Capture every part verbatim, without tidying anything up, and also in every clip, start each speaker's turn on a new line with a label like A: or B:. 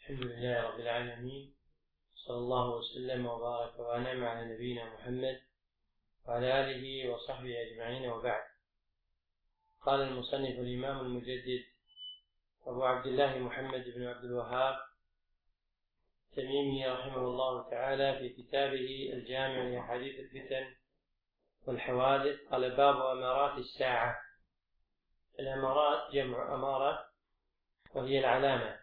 A: الحمد لله رب العالمين، صلى الله وسلم وبارك وأنعم على نبينا محمد وعلى آله وصحبه أجمعين، وبعد. قال المصنف الإمام المجدد أبو عبد الله محمد بن عبد الوهاب التميمي رحمه الله تعالى في كتابه الجامع لأحاديث الفتن والحوادث، قال: باب أمارات الساعة. الأمارات جمع أمارة، وهي العلامة،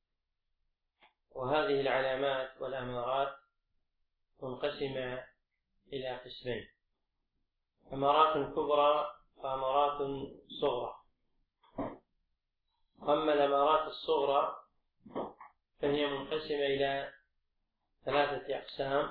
A: وهذه العلامات والأمارات منقسمة إلى قسمين: أمارات كبرى وأمارات صغرى. أما الأمارات الصغرى فهي منقسمة إلى ثلاثة أقسام.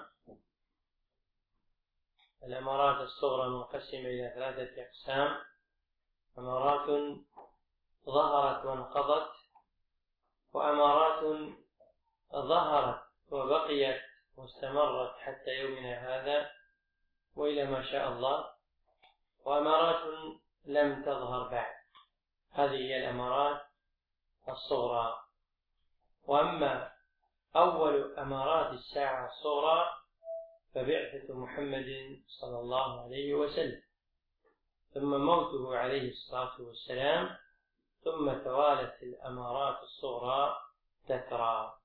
A: الأمارات الصغرى منقسمة إلى ثلاثة أقسام: أمارات ظهرت وانقضت، وأمارات ظهرت وبقيت واستمرت حتى يومنا هذا وإلى ما شاء الله، وأمارات لم تظهر بعد. هذه هي الأمارات الصغرى. وأما أول أمارات الساعة الصغرى فبعثة محمد صلى الله عليه وسلم، ثم موته عليه الصلاة والسلام، ثم توالت الأمارات الصغرى تترى.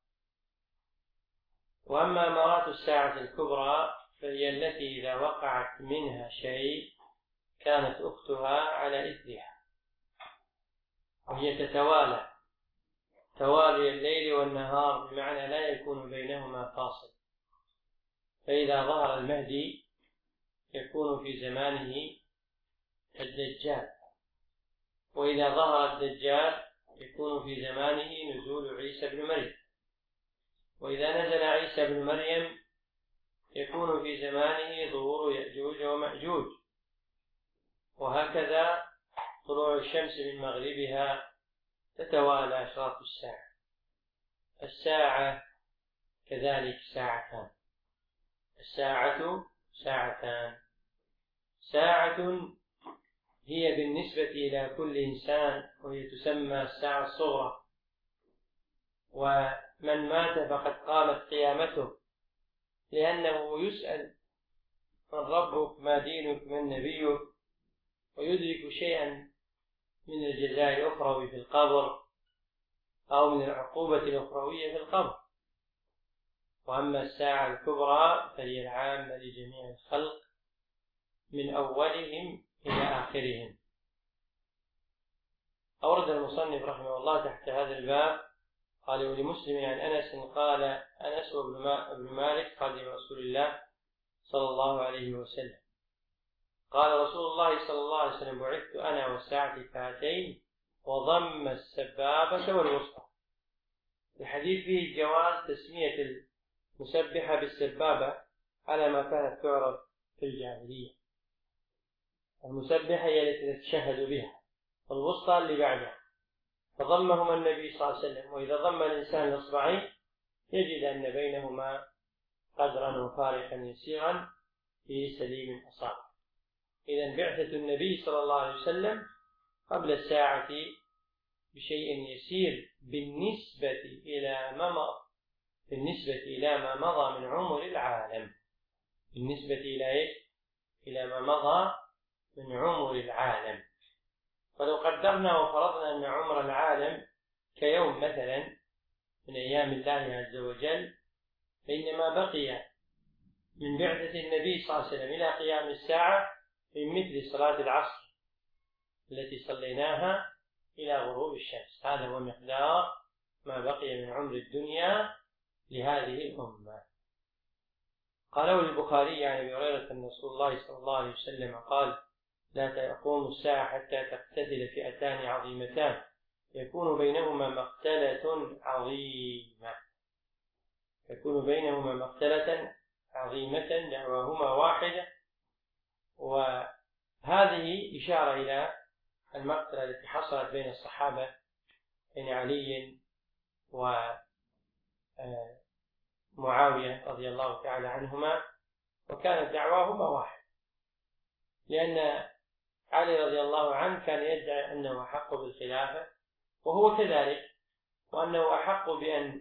A: وأما أمارات الساعة الكبرى فهي التي إذا وقعت منها شيء كانت أختها على إثرها، وهي تتوالى توالي الليل والنهار، بمعنى لا يكون بينهما فاصل. فإذا ظهر المهدي يكون في زمانه الدجال، وإذا ظهر الدجال يكون في زمانه نزول عيسى بن مريم، وإذا نزل عيسى بن مريم يكون في زمانه ظهور يأجوج ومأجوج، وهكذا طلوع الشمس من مغربها تتوالى أشراط الساعة. الساعة كذلك ساعتان. الساعة ساعتان: ساعة هي بالنسبة إلى كل إنسان، وهي تسمى الساعة الصغرى، ومن مات فقد قامت قيامته، لأنه يسأل: من ربك؟ ما دينك؟ من نبيك؟ ويدرك شيئا من الجزاء الأخروي في القبر، أو من العقوبة الأخروية في القبر. وأما الساعة الكبرى فهي العامة لجميع الخلق من أولهم إلى آخرهم. أورد المصنف رحمه الله تحت هذا الباب قال: ولمسلم عن أنس قال: أنس بن مالك خادم رسول الله صلى الله عليه وسلم قال: رسول الله صلى الله عليه وسلم: بعثت أنا والساعة كهاتين، وضم السبابة والوسطى. الحديث فيه جواز تسمية المسبحة بالسبابة على ما كانت تعرف في الجاهلية. المسبحة هي التي تتشهد بها، والوسطى اللي بعدها، فضمهما النبي صلى الله عليه وسلم. وإذا ضم الإنسان الإصبعين يجد أن بينهما قدرا وفارقا يسيرا في سليم الأصابع. إذن بعثة النبي صلى الله عليه وسلم قبل الساعة بشيء يسير بالنسبة إلى ما مضى بالنسبة إلى ما مضى من عمر العالم بالنسبة إلى إيش؟ إلى ما مضى من عمر العالم. فلو قدرنا وفرضنا أن عمر العالم كيوم مثلا من أيام الله عز وجل، فإنما بقي من بعثة النبي صلى الله عليه وسلم إلى قيام الساعة من مثل صلاة العصر التي صليناها إلى غروب الشمس. هذا هو مقدار ما بقي من عمر الدنيا لهذه الأمة. قاله البخاري عن أبي هريرة أن رسول الله صلى الله عليه وسلم قال: لا تقوم الساعة حتى تقتتل فئتان عظيمتان يكون بينهما مقتلة عظيمة يكون بينهما مقتلة عظيمة دعواهما واحدة. وهذه إشارة إلى المقتلة التي حصلت بين الصحابة، بين علي ومعاوية رضي الله تعالى عنهما، وكانت دعواهما واحد، لأن علي رضي الله عنه كان يدعي أنه أحق بالخلافة، وهو كذلك، وأنه أحق بأن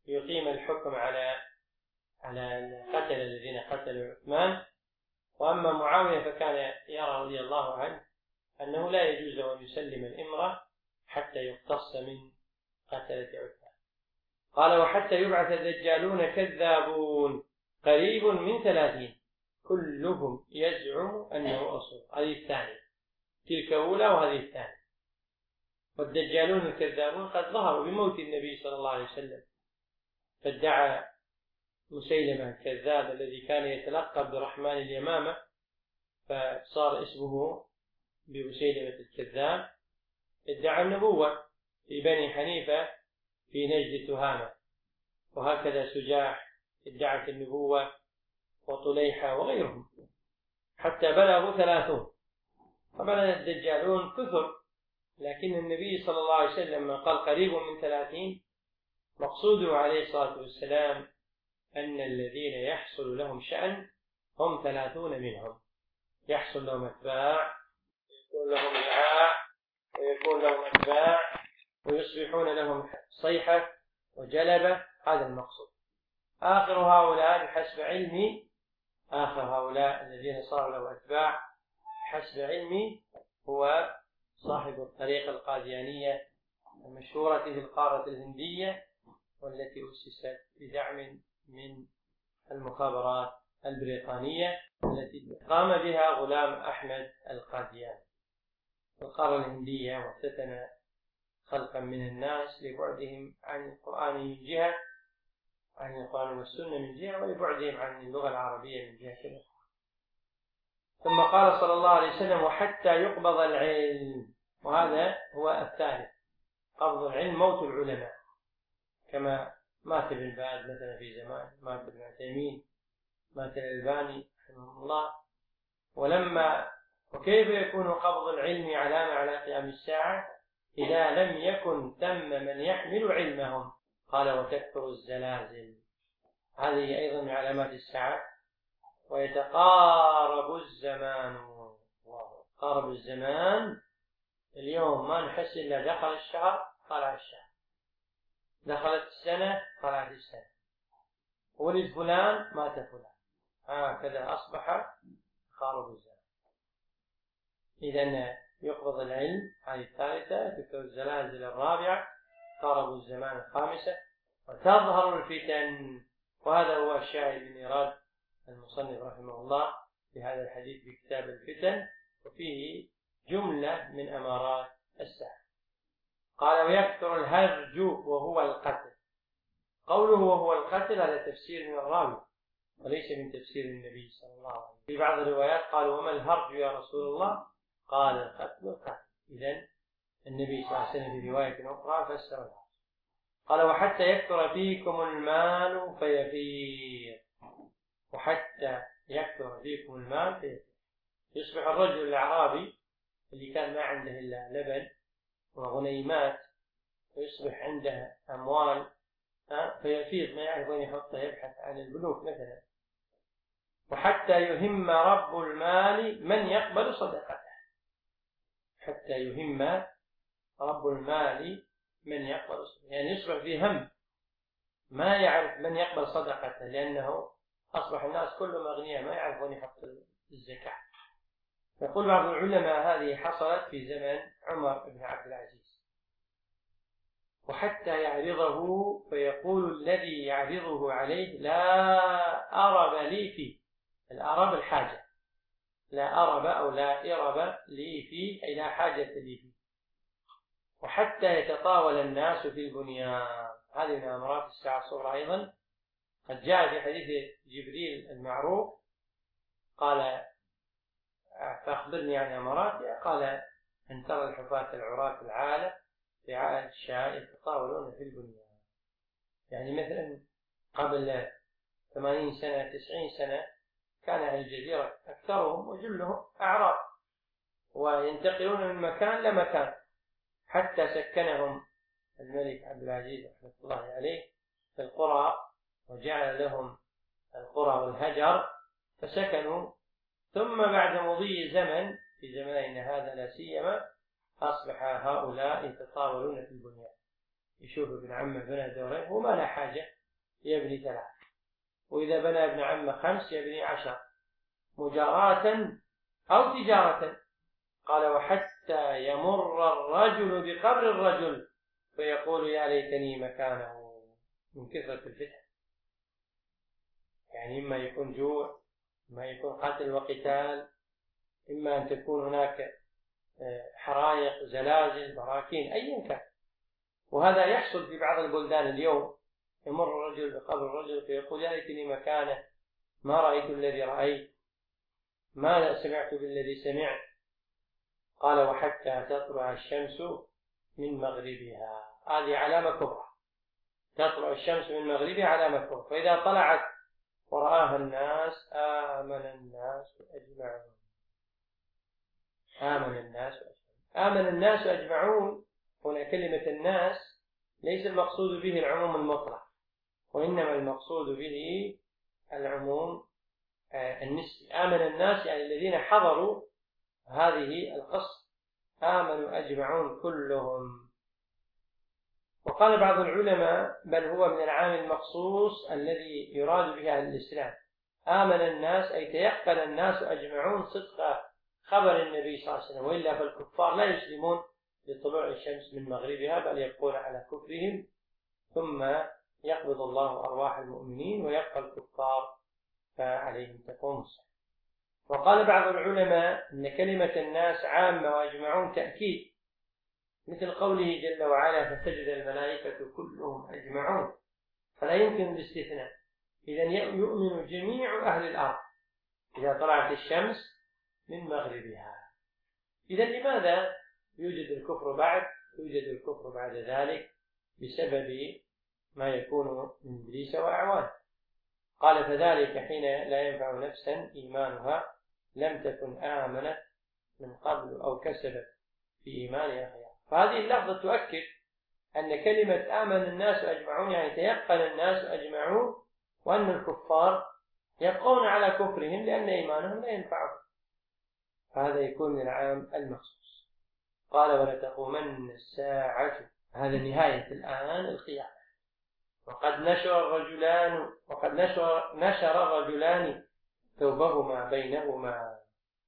A: يقيم الحكم على على القتلة الذين قتلوا عثمان. وأما معاوية فكان يرى رضي الله عنه أنه لا يجوز أن يسلم الإمرة حتى يقتص من قتلة عثمان. قال وحتى يبعث الدجالون كذابون قريب من ثلاثين كلهم يزعم أنه أصول. هذه الثانية، تلك أولى وهذه الثانية. والدجالون الكذابون قد ظهروا بموت النبي صلى الله عليه وسلم، فادعى مسيلمة الكذاب الذي كان يتلقب برحمن اليمامة فصار اسمه بمسيلمة الكذاب، ادعى النبوة في بني حنيفة في نجد تهامة، وهكذا سجاح ادعت النبوة وطليحة وغيرهم حتى بلغوا ثلاثون. طبعا الدجالون كثر، لكن النبي صلى الله عليه وسلم لما قال قريب من ثلاثين مقصوده عليه الصلاة والسلام أن الذين يحصل لهم شأن هم ثلاثون منهم، يحصل لهم أتباع، يكون لهم رعاع، ويكون لهم أتباع، ويصبحون لهم صيحة وجلبة. هذا المقصود. آخر هؤلاء بحسب علمي، آخر هؤلاء الذين صاروا له أتباع حسب علمي هو صاحب الطريقة القاديانية المشهورة في القارة الهندية، والتي أسست بدعم من المخابرات البريطانية التي قام بها غلام أحمد القادياني. القارة الهندية وافتتن خلقا من الناس لبعدهم عن القرآن من جهة، عن القرآن والسنة من جهة، ولبعدهم عن اللغة العربية من جهة أخرى. ثم قال صلى الله عليه وسلم وحتى يقبض العلم، وهذا هو الثالث، قبض العلم موت العلماء، كما مات ابن باز مثلا في زمان، مات ابن عثيمين، مات الألباني رحمه الله. ولما وكيف يكون قبض العلم علامة على قيام الساعة إذا لم يكن ثم من يحمل علمهم؟ قال وتكثر الزلازل، هذه أيضا من علامات الساعة. ويتقارب الزمان، قارب الزمان، اليوم ما نحس إلا دخل الشهر طلع الشهر، دخلت السنة طلعت السنة، ولد فلان مات فلان، هكذا أصبح قارب الزمان. إذن يقبض العلم، هذه الثالثة. تكثر الزلازل الرابعة، قارب الزمان الخامسة. وتظهر الفتن، وهذا هو الشاهد من إيراد المصنف رحمه الله في هذا الحديث في كتاب الفتن، وفيه جملة من أمارات الساعة. قال ويكثر الهرج وهو القتل. قوله وهو القتل هذا تفسير من الراوي وليس من تفسير النبي صلى الله عليه وسلم. في بعض الروايات قالوا وما الهرج يا رسول الله؟ قال القتل القتل. إذن النبي صلى الله عليه وسلم في رواية أخرى فسر الهرج. قال وحتى يكثر فيكم المال فيفيض، وحتى يكثر فيكم المال فيفيض، يصبح الرجل الأعرابي اللي كان ما عنده إلا لبن وغنيمات ويصبح عنده أموال فيفيض، ما يعرف وين يحطها، يبحث عن البنوك مثلا. وحتى يهم رب المال من يقبل صدقته، حتى يهم رب المال من يقبل صدقته، يعني يصبح في هم ما يعرف من يقبل صدقته، لأنه أصبح الناس كلهم أغنياء ما يعرف وين يحط الزكاة. يقول بعض العلماء هذه حصلت في زمن عمر بن عبد العزيز. وحتى يعرضه فيقول الذي يعرضه عليه لا أرب لي فيه، الأرب الحاجة، لا أرب أو لا إرب لي فيه أي لا حاجة لي فيه. وحتى يتطاول الناس في البنيان، هذه من أمارات الساعة الصغرى أيضا. قد جاء في حديث جبريل المعروف قال فأخبرني عن أماراتها، قال أن ترى الحفاة العراة العالة رعاء الشاء يتطاولون في البنيان. يعني مثلا قبل ثمانين سنة تسعين سنة كان أهل الجزيرة أكثرهم وجلهم أعراب، وينتقلون من مكان لمكان حتى سكنهم الملك عبد العزيز رحمة الله عليه في القرى، وجعل لهم القرى والهجر فسكنوا. ثم بعد مضي زمن في زماننا هذا لا سيما أصبح هؤلاء يتطاولون في البنيان، يشوف ابن عمه بنى دورين وما لا حاجة يبني ثلاث، وإذا بنى ابن عمه خمس يبني عشر، مجاراة أو تجارة. قال وحتى يمر الرجل بقبر الرجل فيقول يا ليتني مكانه، من كثرة الفتن. يعني إما يكون جوع، إما يكون قتل وقتال، إما أن تكون هناك حرائق، زلازل، براكين، أيا كان. وهذا يحصل في بعض البلدان اليوم، يمر الرجل بقبر الرجل فيقول يا ليتني مكانه، ما رأيت الذي رأيت، ما سمعت بالذي سمعت. قال وحتى تطلع الشمس من مغربها، هذه علامة كبرى، تطلع الشمس من مغربها علامة كبرى، فإذا طلعت ورآها الناس آمن الناس أجمعون. آمن الناس أجمعون. آمن الناس أجمعون، هنا كلمة الناس ليس المقصود به العموم المطلق، وإنما المقصود به العموم النسبي. آمن الناس يعني الذين حضروا هذه القصة، آمنوا أجمعون كلهم. وقال بعض العلماء بل هو من العام المخصوص الذي يراد به الإسلام. آمن الناس أي تيقن الناس أجمعون صدق خبر النبي صلى الله عليه وسلم، وإلا فالكفار لا يسلمون لطلوع الشمس من مغربها، بل يبقون على كفرهم، ثم يقبض الله أرواح المؤمنين ويبقى الكفار فعليهم تقوم الساعة. وقال بعض العلماء إن كلمة الناس عامة وأجمعون تأكيد، مثل قوله جل وعلا فسجد الملائكة كلهم أجمعون، فلا يمكن الاستثناء. إذن يؤمن جميع أهل الأرض إذا طلعت الشمس من مغربها. إذن لماذا يوجد الكفر بعد يوجد الكفر بعد ذلك؟ بسبب ما يكون من إبليس وأعوانه. قال فذلك حين لا ينفع نفسا إيمانها لم تكن آمنت من قبل أو كسبت في إيمانها خيرا. فهذه اللفظة تؤكد أن كلمة آمن الناس أجمعون يعني تيقن الناس أجمعون، وأن الكفار يبقون على كفرهم لأن إيمانهم لا ينفعهم. فهذا يكون من العام المخصوص. قال ولتقومن الساعة، هذا نهاية الآن القيامة. وقد نشر الرجلان وقد نشر نشر الرجلان ثوبهما بينهما،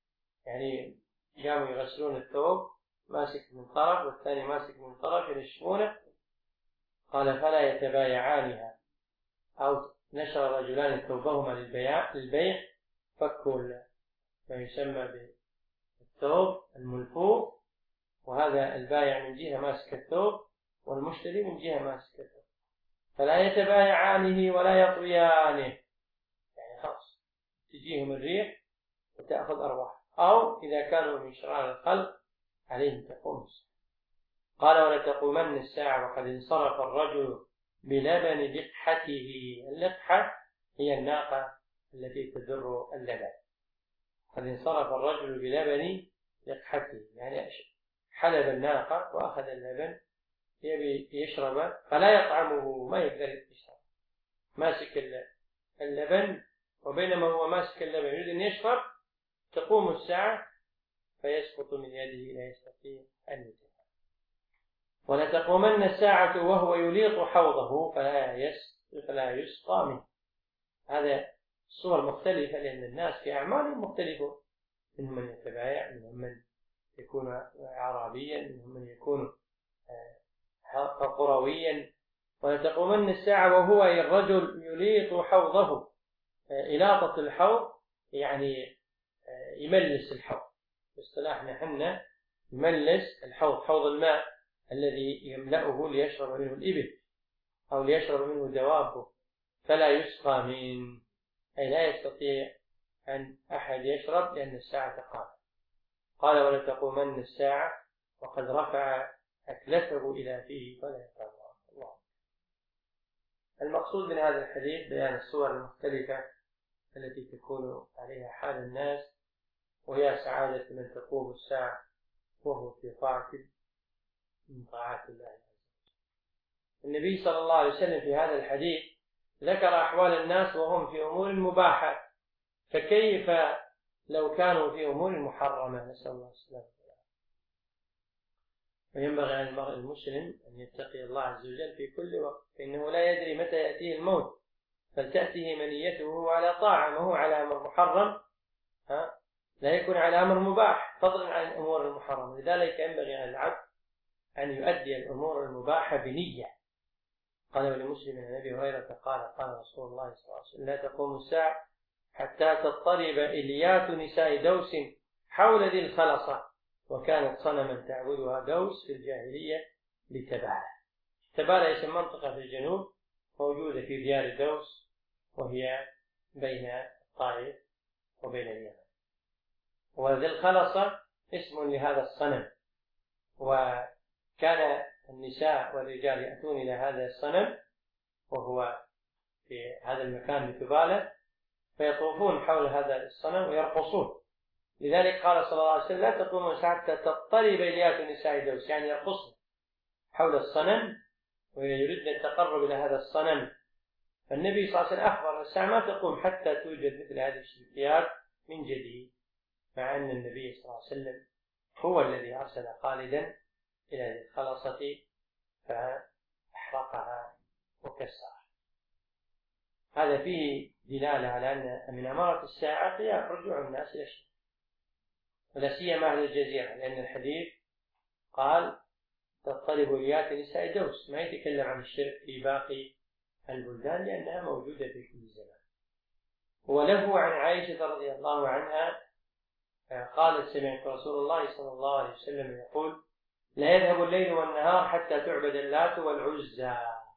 A: يعني قاموا يغسلون الثوب، ماسك من طرف والثاني ماسك من طرف ينشفونه. قال فلا يتبايعانها، أو نشر الرجلان ثوبهما للبيع للبيع فكوا ما يسمى بالثوب الملفوف، وهذا البايع من جهة ماسك الثوب والمشتري من جهة ماسك الثوب، فلا يتبايعانه ولا يطويانه، يعني خلاص تجيهم الريح وتأخذ أرواح، أو إذا كانوا من شرار الخلق عليهم تقوم الساعة. قال ولتقومن الساعة وقد انصرف الرجل بلبن لقحته. اللقحة هي الناقة التي تدر اللبن. قد انصرف الرجل بلبن لقحته يعني حلب الناقة وأخذ اللبن يبي يشرب فلا يطعمه، ما يقدر يشرب، ماسك اللبن، وبينما هو ماسك اللبن يريد أن يشرب تقوم الساعة فيسقط من يده لا يستطيع أن يتبع. ولتقومن الساعة وهو يليق حوضه فلا يسقى منه. هذا صور مختلفة لأن الناس في أعمال مختلفة، منهم من يتبايع، منهم من يكون عربيا، منهم من يكون قرويا. ولتقومن الساعة وهو الرجل يليق حوضه. إلاطة الحوض يعني يملس الحوض، باصطلاحنا حنا يملس الحوض، حوض الماء الذي يملأه ليشرب منه الإبل أو ليشرب منه دوابه. فلا يسقى من، أي لا يستطيع أن أحد يشرب لأن الساعة قامت. قال ولتقومن الساعة وقد رفع أكلته إلى فيه فلا يقرب الله. المقصود من هذا الحديث بيان الصور المختلفة التي تكون عليها حال الناس، وهي سعادة من تقوم الساعة وهو في طاعة من طاعات الله عز وجل. النبي صلى الله عليه وسلم في هذا الحديث ذكر أحوال الناس وهم في أمور مباحة، فكيف لو كانوا في أمور محرمة؟ نسأل الله السلامة. وينبغي على المرء المسلم أن يتقي الله عز وجل في كل وقت، فإنه لا يدري متى يأتيه الموت، فلتأته منيته على طاعة، ما هو على أمر محرم ها لا يكون على أمر مباح فضلا عن الأمور المحرمة. لذلك ينبغي على العبد أن يؤدي الأمور المباحة بنية. قال لمسلم عن أبي هريرة قال قال رسول الله صلى الله عليه وسلم: لا تقوم الساعة حتى تضطرب إليات نساء دوس حول ذي الخلصة، وكانت صنما تعبدها دوس في الجاهلية لتبالة. تبالة اسم منطقة في الجنوب موجودة في ديار دوس، وهي بين الطائف وبين اليمن. وذي الخلصة اسم لهذا الصنم، وكان النساء والرجال يأتون إلى هذا الصنم وهو في هذا المكان بتبالة، فيطوفون حول هذا الصنم ويرقصون. لذلك قال صلى الله عليه وسلم: لا تقوم الساعة حتى تضطرب إليات نساء دوس، يعني يرقصن حول الصنم ويريدن التقرب إلى هذا الصنم. فالنبي صلى الله عليه وسلم أخبر الساعة ما تقوم حتى توجد مثل هذه الشركيات من جديد، مع أن النبي صلى الله عليه وسلم هو الذي أرسل خالدا إلى ذي الخلصة فأحرقها وكسرها. هذا فيه دلالة على أن من أمارة الساعة هي رجوع الناس إلى الشرك، ولا سيما أهل الجزيرة، لأن الحديث قال: تضطرب إليات نساء دوس، ما يتكلم عن الشرك في باقي البلدان لأنها موجودة في كل زمان. وله عن عائشة رضي الله عنها قالت: سمعت رسول الله صلى الله عليه وسلم يقول: لا يذهب الليل والنهار حتى تعبد اللات والعزى.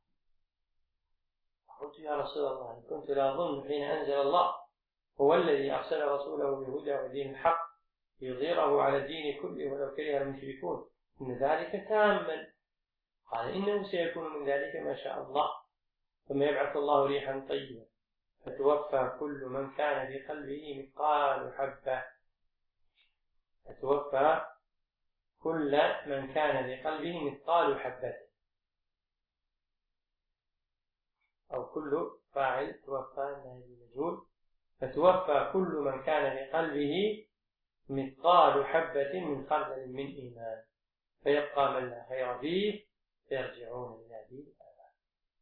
A: قلت: يا رسول الله، إن كنت لا أظن حين أنزل الله هو الذي أرسل رسوله بالهدى ودين الحق ليظهره على الدين كله ولو كره المشركون، إن ذلك تاما. قال: إنه سيكون من ذلك ما شاء الله، ثم يبعث الله ريحا طيبا فتوفى كل من كان في قلبه مثقال حبة فتوفى كل من كان في قلبه مثقال حبة، أو كل فاعل توفى مجهول، فتوفى كل من كان في قلبه مثقال حبة من خردل من إيمان، فيبقى من لا خير فيه فيرجعون إلى دين الآباء.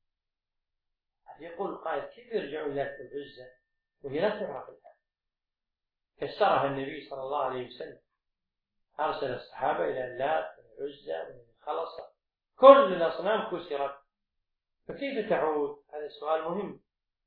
A: يقول قائل: كيف يرجعون إلى العزة وهي لا تعرف الآن؟ كسرها النبي صلى الله عليه وسلم، أرسل الصحابة إلى اللات والعزة والخلصة، كل الأصنام كسرت، فكيف تعود؟ هذا السؤال مهم.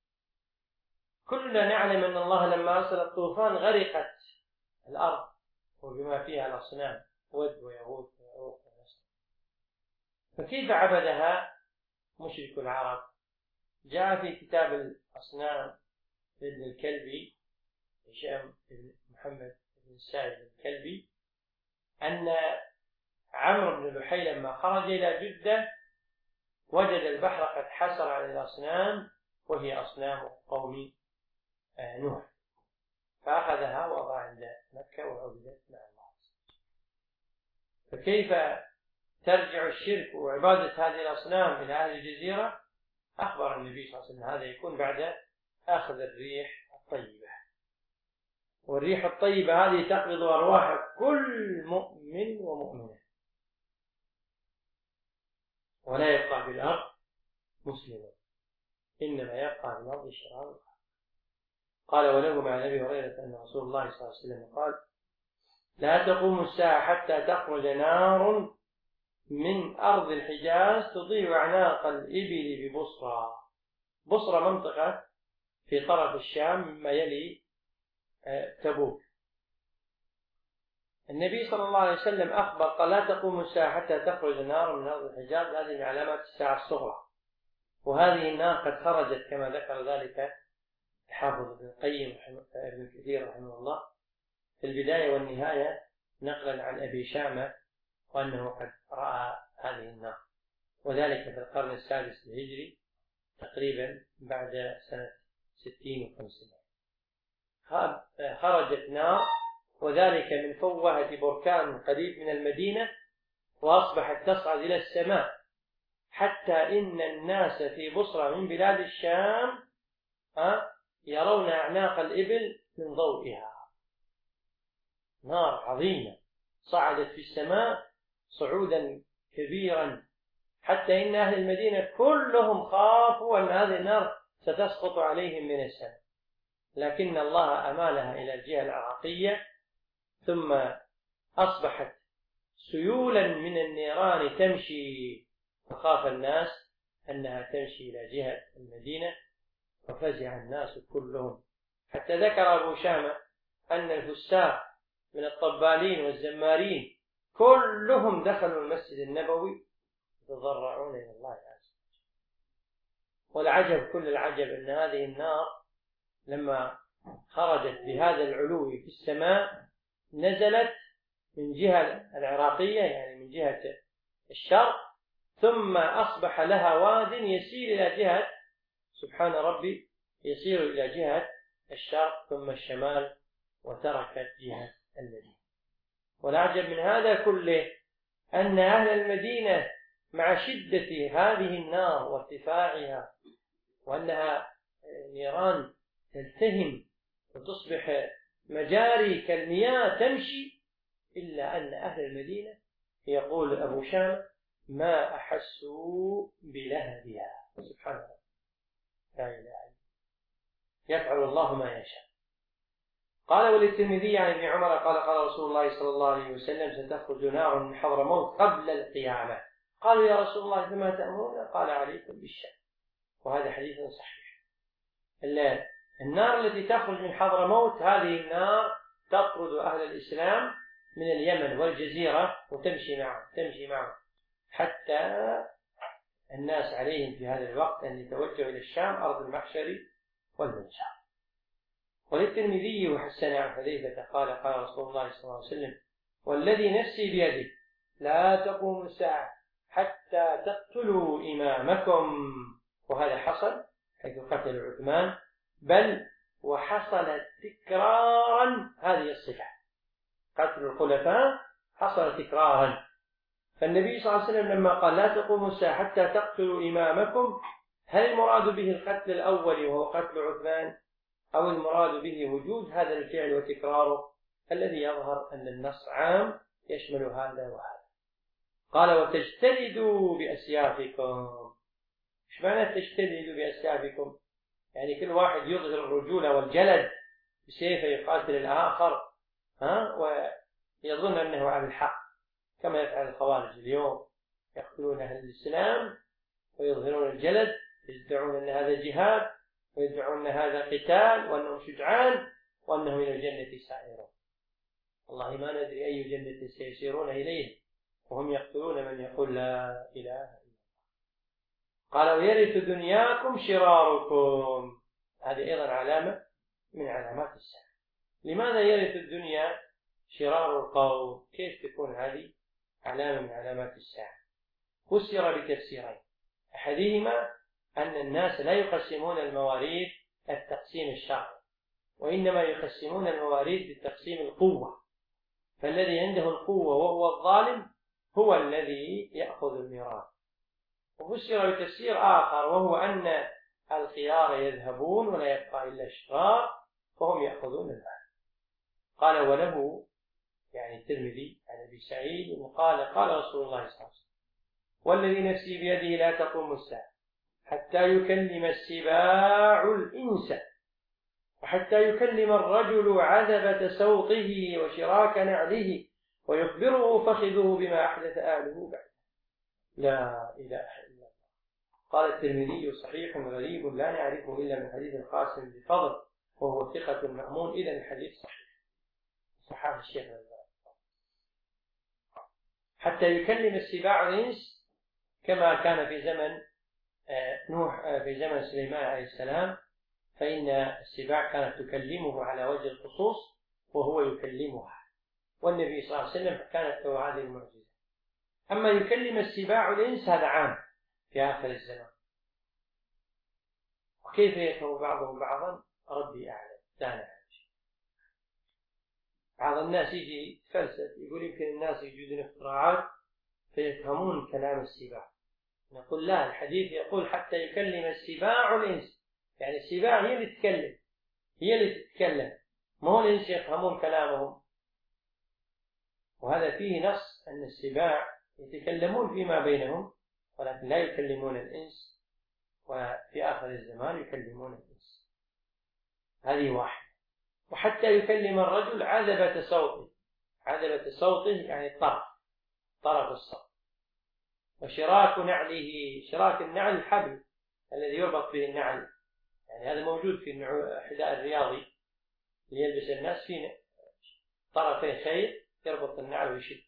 A: كلنا نعلم أن الله لما أرسل الطوفان غرقت الأرض وبما فيها الأصنام ود ويغوث ويعوق ونسر، فكيف عبدها مشرك العرب؟ جاء في كتاب الأصنام لابن الكلبي هشام بن محمد بن سعيد الكلبي أن عمرو بن لحي لما خرج إلى جدة وجد البحر قد حسر على الأصنام وهي أصنام قوم نوح، فأخذها وضع عند مكة وعبدت مع الله. فكيف ترجع الشرك وعبادة هذه الأصنام إلى أهل الجزيرة؟ أخبر النبي صلى الله عليه وسلم هذا يكون بعد أخذ الريح الطيبة، والريح الطيبة هذه تقبض أرواح كل مؤمن ومؤمنة، ولا يبقى في الأرض مسلما، إنما يبقى في الأرض الشرار. قال: وله عن أبي هريرة أن رسول الله صلى الله عليه وسلم قال: لا تقوم الساعة حتى تخرج نار من أرض الحجاز تضيء أعناق الإبل ببصرى. بصرى منطقة في طرف الشام مما يلي تبوك. النبي صلى الله عليه وسلم أخبر قال: لا تقوم الساعة حتى تخرج نار من أرض الحجاز، هذه من علامات الساعة الصغرى، وهذه النار قد خرجت كما ذكر ذلك الحافظ ابن القيم ابن كثير رحمه الله في البداية والنهاية نقلا عن أبي شامة، وأنه قد رأى هذه النار، وذلك في القرن السادس الهجري تقريبا بعد سنة ستين وخمسين. خرجت نار وذلك من فوهة بركان قريب من المدينة، وأصبحت تصعد إلى السماء، حتى إن الناس في بصرى من بلاد الشام يرون أعناق الإبل من ضوئها. نار عظيمة صعدت في السماء صعودا كبيرا، حتى إن أهل المدينة كلهم خافوا أن هذه النار ستسقط عليهم من السماء، لكن الله أمالها إلى الجهة العراقية، ثم أصبحت سيولا من النيران تمشي، فخاف الناس أنها تمشي إلى جهة المدينة، ففزع الناس كلهم، حتى ذكر أبو شامة أن الفساق من الطبالين والزمارين كلهم دخلوا المسجد النبوي يتضرعون إلى الله عز وجل. والعجب كل العجب أن هذه النار لما خرجت بهذا العلو في السماء نزلت من جهة العراقية، يعني من جهة الشرق، ثم أصبح لها واد يسير إلى جهة، سبحان ربي، يسير إلى جهة الشرق ثم الشمال، وتركت جهة المدينة. والأعجب من هذا كله أن أهل المدينة مع شدة هذه النار وارتفاعها، وأنها نيران تلتهم وتصبح مجاري كالمياه تمشي، إلا أن أهل المدينة، يقول أبو شام، ما أحسوا بلهبها. سبحان الله، لا إله إلا الله، يفعل الله ما يشاء. قال وللترمذي عن ابن عمر قال قال رسول الله صلى الله عليه وسلم ستخرج نار من حضرموت قبل القيامة. قالوا يا رسول الله فما تأمرون؟ قال عليكم بالشام. وهذا حديث صحيح. النار التي تخرج من حضرموت هذه النار تطرد أهل الإسلام من اليمن والجزيرة وتمشي معهم تمشي معهم حتى الناس عليهم في هذا الوقت أن يتوجهوا إلى الشام، أرض المحشر والمنشار. وللترمذي وحسن عن حذيفة قال قال رسول الله صلى الله عليه وسلم والذي نفسي بيده لا تقوم الساعة حتى تقتلوا إمامكم. وهذا حصل حيث قتلوا عثمان، بل وحصل تكرارا هذه الصفة، قتل الخلفاء حصل تكرارا. فالنبي صلى الله عليه وسلم لما قال لا تقوم الساعة حتى تقتلوا إمامكم، هل المراد به القتل الأول وهو قتل عثمان، أو المراد به وجود هذا الفعل وتكراره الذي يظهر أن النص عام يشمل هذا وهذا. قال وتجتلدوا بأسيافكم. إيش معنى تجتلدوا بأسيافكم؟ يعني كل واحد يظهر الرجولة والجلد بسيفه يقاتل الآخر، ها، ويظن أنه على الحق، كما يفعل الخوارج اليوم، يقتلون أهل الإسلام ويظهرون الجلد، يدعون أن هذا جهاد، ويدعون أن هذا قتال، وأنهم شجعان، وأنهم إلى الجنة سائرون. والله ما ندري أي جنة سيسيرون إليه وهم يقتلون من يقول لا إله إلا الله. قال ويرث دنياكم شراركم. هذه أيضا علامة من علامات الساعة. لماذا يرث الدنيا شرار القوم؟ كيف تكون هذه علامة من علامات الساعة؟ فسر بتفسيرين، أحدهما أن الناس لا يقسمون المواريث التقسيم الشرعي، وإنما يقسمون المواريث بالتقسيم القوة، فالذي عنده القوة وهو الظالم هو الذي يأخذ الميراث. وفسر بتفسير آخر وهو أن الخيار يذهبون ولا يبقى إلا الشرار فهم يأخذون المال. قال وله يعني الترمذي عن أبي سعيد وقال قال رسول الله صلى الله عليه وسلم والذي نفسي بيده لا تقوم الساعة حتى يكلم السباع الإنس، وحتى يكلم الرجل عذبة سوطه وشراك نعله، ويخبره فخذه بما أحدث أهله بعد. لا إله إلا الله. قال الترمذي صحيح غريب لا نعرفه إلا من حديث القاسم بفضل وهو ثقة مأمون. إذن الحديث صحيح، صححه الشيخ الألباني. حتى يكلم السباع الإنس كما كان في زمن نوح، في زمن سليمان عليه السلام، فإن السباع كانت تكلمه على وجه الخصوص وهو يكلمها، والنبي صلى الله عليه وسلم كانت له هذه المعجزة. أما يكلم السباع الإنس هذا عام في آخر الزمان. وكيف يفهم بعضهم بعضا ربي أعلم، لا نعلم. بعض الناس يجي فلسفة يقول يمكن الناس يجدون اختراعات فيفهمون كلام السباع. نقول لا، الحديث يقول حتى يكلم السباع الإنس، يعني السباع هي اللي تتكلم، هي اللي تتكلم، ما هو الإنس يفهمون كلامهم. وهذا فيه نص أن السباع يتكلمون فيما بينهم ولكن لا يكلمون الإنس. وفي آخر الزمان يكلمون الإنس. هذه واحدة. وحتى يكلم الرجل عذبة صوته، عذبة صوته يعني الطرف، طرف الصوت. وشراك نعله، شراك النعل الحبل الذي يربط به النعل، يعني هذا موجود في الحذاء الرياضي ليلبس الناس في طرفين خيط يربط النعل ويشد.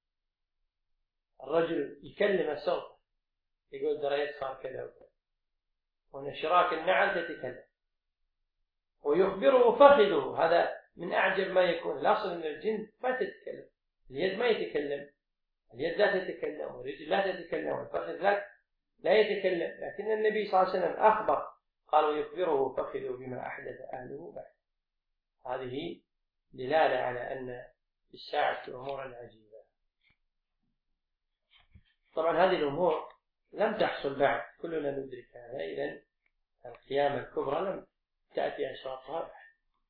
A: الرجل يكلم الصوت يقول دريت صار كذا وكذا، وأن شراك النعل تتكلم. ويخبره فخذه، هذا من أعجب ما يكون. الأصل أن الجن ما تتكلم، اليد ما يتكلم، اليد لا تتكلم، والرجل لا تتكلم، والفخذ لا لا يتكلم. لكن النبي صلى الله عليه وسلم أخبر قال ويخبره فخذه بما أحدث أهله بعد. هذه دلالة على أن الساعة أمورا عجيبة. طبعا هذه الأمور لم تحصل بعد، كلنا ندرك هذا. إذن القيامة الكبرى لم تأتي أشراطها بعد.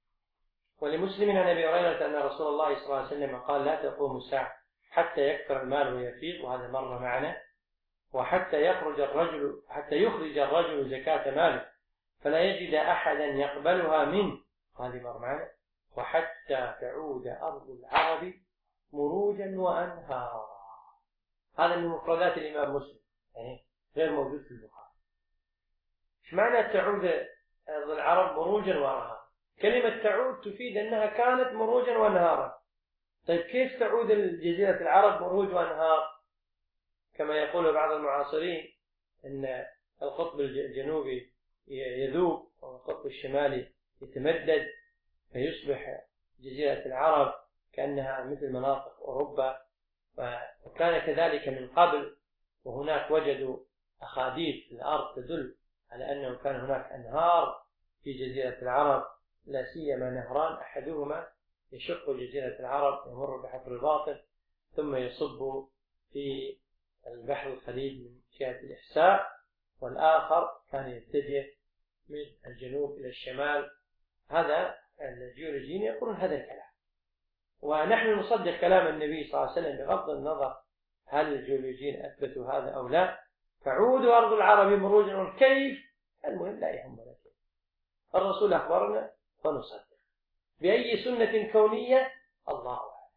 A: ولمسلم عن أبي هريرة أن رسول الله صلى الله عليه وسلم قال لا تقوم الساعة حتى يكثر المال ويفيض، وهذا مر معنا، وحتى يخرج الرجل حتى يخرج الرجل زكاة ماله فلا يجد أحدا يقبلها منه، هذه مر معنا، وحتى تعود أرض العرب مروجا وأنهارا. هذا من مفردات الإمام مسلم، يعني غير موجود في البخاري. ايش معنى تعود أرض العرب مروجا وأنهارا؟ كلمة تعود تفيد أنها كانت مروجا وأنهارا. طيب كيف تعود جزيرة العرب مروج وأنهار؟ كما يقول بعض المعاصرين أن القطب الجنوبي يذوب والقطب الشمالي يتمدد فيصبح جزيرة العرب كأنها مثل مناطق أوروبا. وكان كذلك من قبل، وهناك وجدوا أخاديد في الأرض تدل على أنه كان هناك أنهار في جزيرة العرب، لا سيما نهران أحدهما يشق جزيرة العرب يمر بحفر الباطن ثم يصب في البحر الخليج من جهة الإحساء، والآخر كان يتجه من الجنوب إلى الشمال. هذا الجيولوجيين يقولون هذا الكلام، ونحن نصدق كلام النبي صلى الله عليه وسلم بغض النظر هل الجيولوجيين أثبتوا هذا أو لا. تعود أرض العرب مروجا، كيف؟ المهم لا يهمنا كيف، الرسول أخبرنا فنصدق. بأي سنة كونية؟ الله أعلم.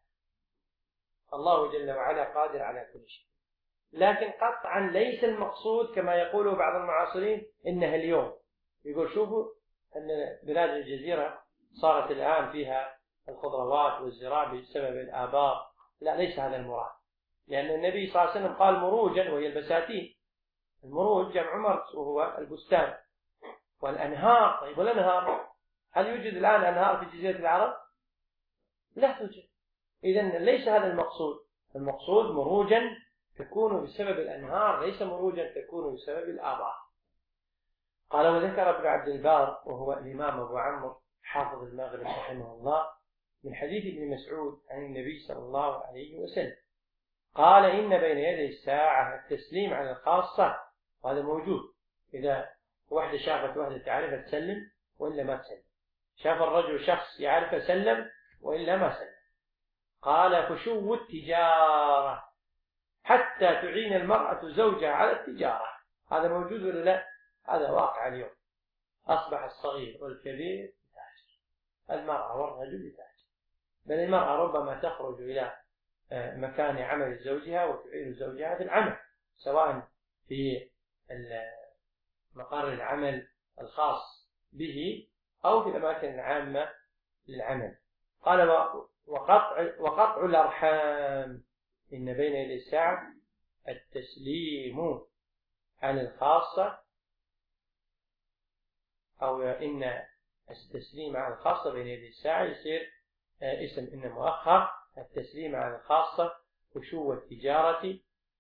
A: الله جل وعلا قادر على كل شيء، لكن قطعا ليس المقصود كما يقول بعض المعاصرين إنها اليوم. يقول شوفوا أن بلاد الجزيرة صارت الآن فيها الخضروات والزراعة بسبب الآبار. لا، ليس هذا المراد، لأن النبي صلى الله عليه وسلم قال مروجا وهي البساتين. المروج جمع مرج وهو البستان. والأنهار، طيب والأنهار هل يوجد الآن أنهار في جزيرة العرب؟ لا توجد. إذن ليس هذا المقصود، المقصود مروجا تكون بسبب الأنهار، ليس مروجا تكون بسبب الآبار. قال وذكر ابن عبد البار وهو الإمام أبو عمرو حافظ المغرب رحمه الله من حديث ابن مسعود عن النبي صلى الله عليه وسلم قال إن بين يدي الساعة التسليم على الخاصة، وهذا موجود. إذا واحدة شافت واحدة تعرف تسلم وإلا ما تسلم، شاف الرجل شخص يعرف سلم وإلا ما سلم. قال فشو التجارة حتى تعين المرأة زوجها على التجارة، هذا موجود ولا لا؟ هذا واقع اليوم. أصبح الصغير والكبير يتاجر، المرأة والرجل يتاجر، بل المرأة ربما تخرج إلى مكان عمل زوجها وتعين زوجها في العمل، سواء في مقر العمل الخاص به أو في الأماكن العامة للعمل. قال وقطع, وقطع الأرحام إن بين يدي الساعة التسليم عن الخاصة، أو إن التسليم عن الخاصة بين يدي الساعة يصير اسم إن مؤخر. التسليم عن الخاصة فشو التجارة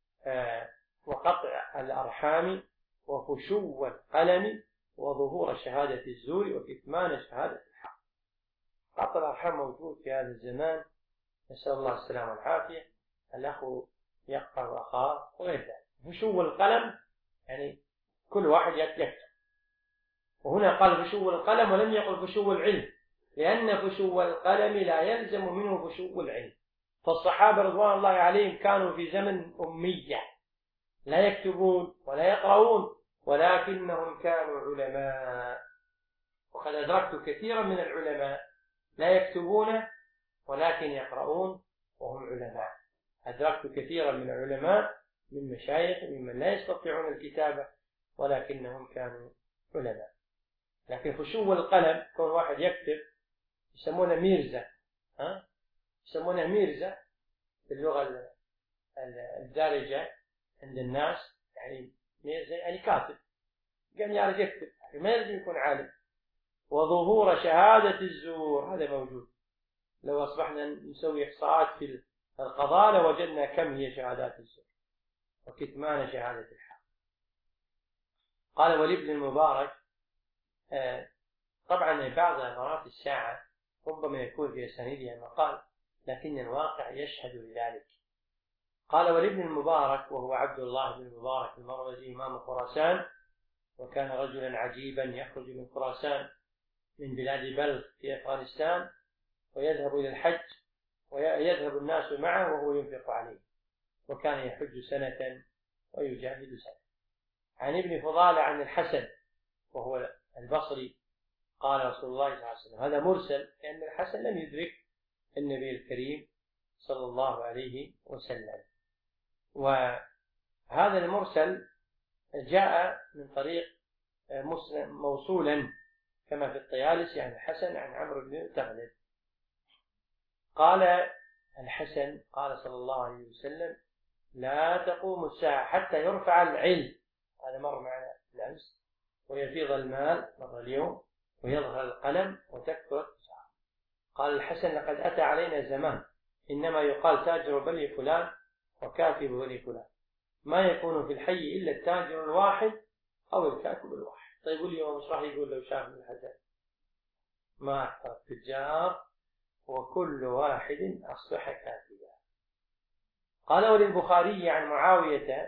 A: وقطع الأرحام وفشو القلم وظهور شهادة الزور وكتمان شهادة الحق. قطع الأرحام موجود في هذا الزمان، نسأل الله السلامة والعافية. الأخ يقطع أخاه وغير ذلك. فشو القلم يعني كل واحد يكتب، وهنا قال فشو القلم ولم يقل فشو العلم، لأن فشو القلم لا يلزم منه فشو العلم. فالصحابة رضوان الله عليهم كانوا في زمن أمية، لا يكتبون ولا يقرؤون، ولكنهم كانوا علماء. وقد أدركت كثيرا من العلماء لا يكتبون ولكن يقرؤون وهم علماء. أدركت كثيرا من العلماء من مشايخ ممن لا يستطيعون الكتابة ولكنهم كانوا علماء. لكن خشوع القلم كون واحد يكتب يسمونه ميرزا، ها؟ يسمونه ميرزا باللغة الدارجة عند الناس، يعني ميرزا يعني كاتب، قال يعرف يكتب، ما لازم يكون عالم. وظهور شهادة الزور هذا موجود. لو أصبحنا نسوي إحصاءات في القضاء لوجدنا كم هي شهادات الزور وكتمان شهادة الحق. قال ولابن المبارك آه طبعا بعض أمارات الساعة ربما يكون في أسانيدها مقال لكن الواقع يشهد لذلك. قال ولابن المبارك وهو عبد الله بن المبارك المروزي إمام خراسان، وكان رجلا عجيبا يخرج من خراسان من بلاد بلخ في أفغانستان ويذهب إلى الحج ويذهب الناس معه وهو ينفق عليه، وكان يحج سنة ويجاهد سنة. عن ابن فضالة عن الحسن وهو البصري قال رسول الله صلى الله عليه وسلم، هذا مرسل لأن الحسن لم يدرك النبي الكريم صلى الله عليه وسلم. وهذا المرسل جاء من طريق موصولا كما في الطيالس، يعني الحسن عن عمرو بن تغلب. قال الحسن قال صلى الله عليه وسلم لا تقوم الساعة حتى يرفع العلم، هذا مر معنا الأمس، ويفيض المال مر اليوم، ويظهر القلم وتكثر التجارة. قال الحسن لقد أتى علينا زمان إنما يقال تاجر بني فلان وكاتب بني فلان، ما يكون في الحي إلا التاجر الواحد أو الكاتب الواحد. طيب اليوم مش راح يقول لو شاف من الحسن ما أكثر التجار وكل واحد أصبح كاتبا. قال وللبخاري عن معاوية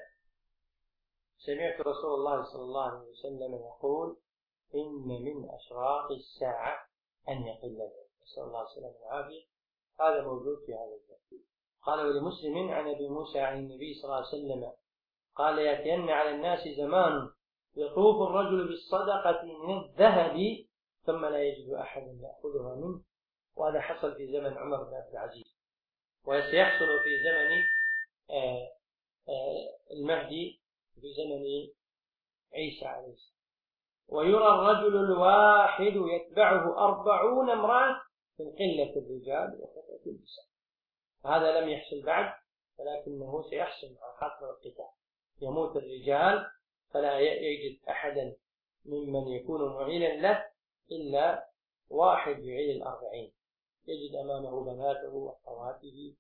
A: سمعت رسول الله صلى الله عليه وسلم يقول إن من أشراط الساعة أن يقل العلم. نسأل الله السلامة والعافية. هذا موجود في هذا الكتاب. قال ولمسلم عن أبي موسى عن النبي صلى الله عليه وسلم قال يأتين على الناس زمان يطوف الرجل بالصدقة من الذهب ثم لا يجد أحدا يأخذها منه، وهذا حصل في زمن عمر بن عبد العزيز، وسيحصل في زمن آآ آآ المهدي في زمن عيسى عليه السلام. ويرى الرجل الواحد يتبعه أربعون امرأة من قلة الرجال وكثرة النساء. هذا لم يحصل بعد ولكنه سيحصل مع حصر القتال، يموت الرجال فلا يجد أحدا ممن يكون معينا له إلا واحد يعين الأربعين، يجد أمامه بناته وأخواته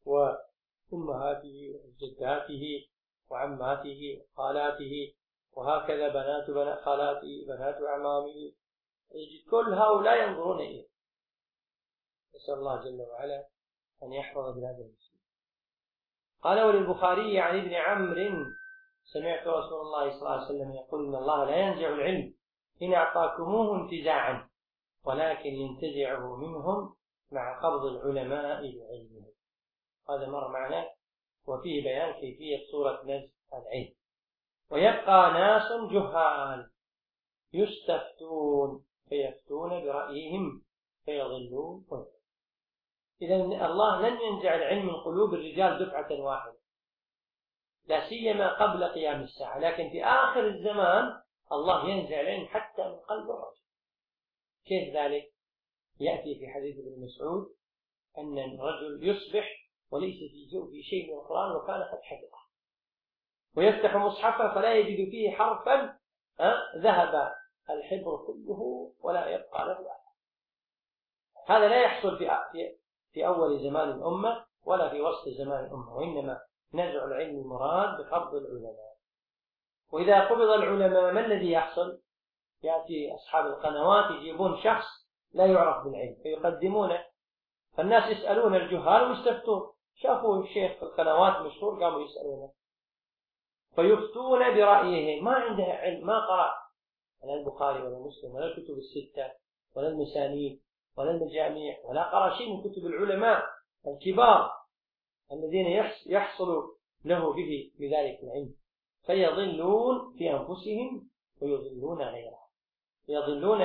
A: وأمهاته وجداته وعماته وخالاته، وهكذا بنات بنات خالاته بنات أعمامه، يجد كل هؤلاء ينظرون إليه. نسأل الله جل وعلا أن يحفظ بلاد المسلمين. قال وللبخاري عن ابن عمرو سمعت رسول الله صلى الله عليه وسلم يقول إن الله لا ينزع العلم إن أعطاكموه انتزاعا ولكن ينتزعه منهم مع قبض العلماء بعلمهم. هذا مر معنا وفيه بيان كيفية صورة نزع العلم. ويبقى ناس جهال يستفتون فيفتون برأيهم فيضلون. إذن الله لن ينزع العلم من قلوب الرجال دفعة واحدة لا سيما قبل قيام الساعة، لكن في آخر الزمان الله ينزع العلم حتى من قلب الرجل. كيف ذلك؟ يأتي في حديث ابن مسعود أن الرجل يصبح وليس في جوفه شيء من القرآن وكان قد حفظه، ويفتح مصحفه فلا يجد فيه حرفا ذهب الحبر كله ولا يبقى له أحد. هذا لا يحصل في في أول زمان الأمة ولا في وسط زمان الأمة، وإنما نزع العلم المراد بقبض العلماء. وإذا قبض العلماء ما الذي يحصل؟ يأتي أصحاب القنوات يجيبون شخص لا يعرف بالعلم فيقدمونه، فالناس يسألون الجهال ويستفتون، شافوا الشيخ في القنوات مشهور قاموا يسألونه فيفتون برأيهم، ما عنده علم، ما قرأ لا البخاري ولا مسلم ولا الكتب الستة ولا المسانيد ولا المجاميع ولا قرأ شيء من كتب العلماء الكبار الذين يحصل له به بذلك العلم، فيضلون في أنفسهم ويضلون غيرهم، يضلون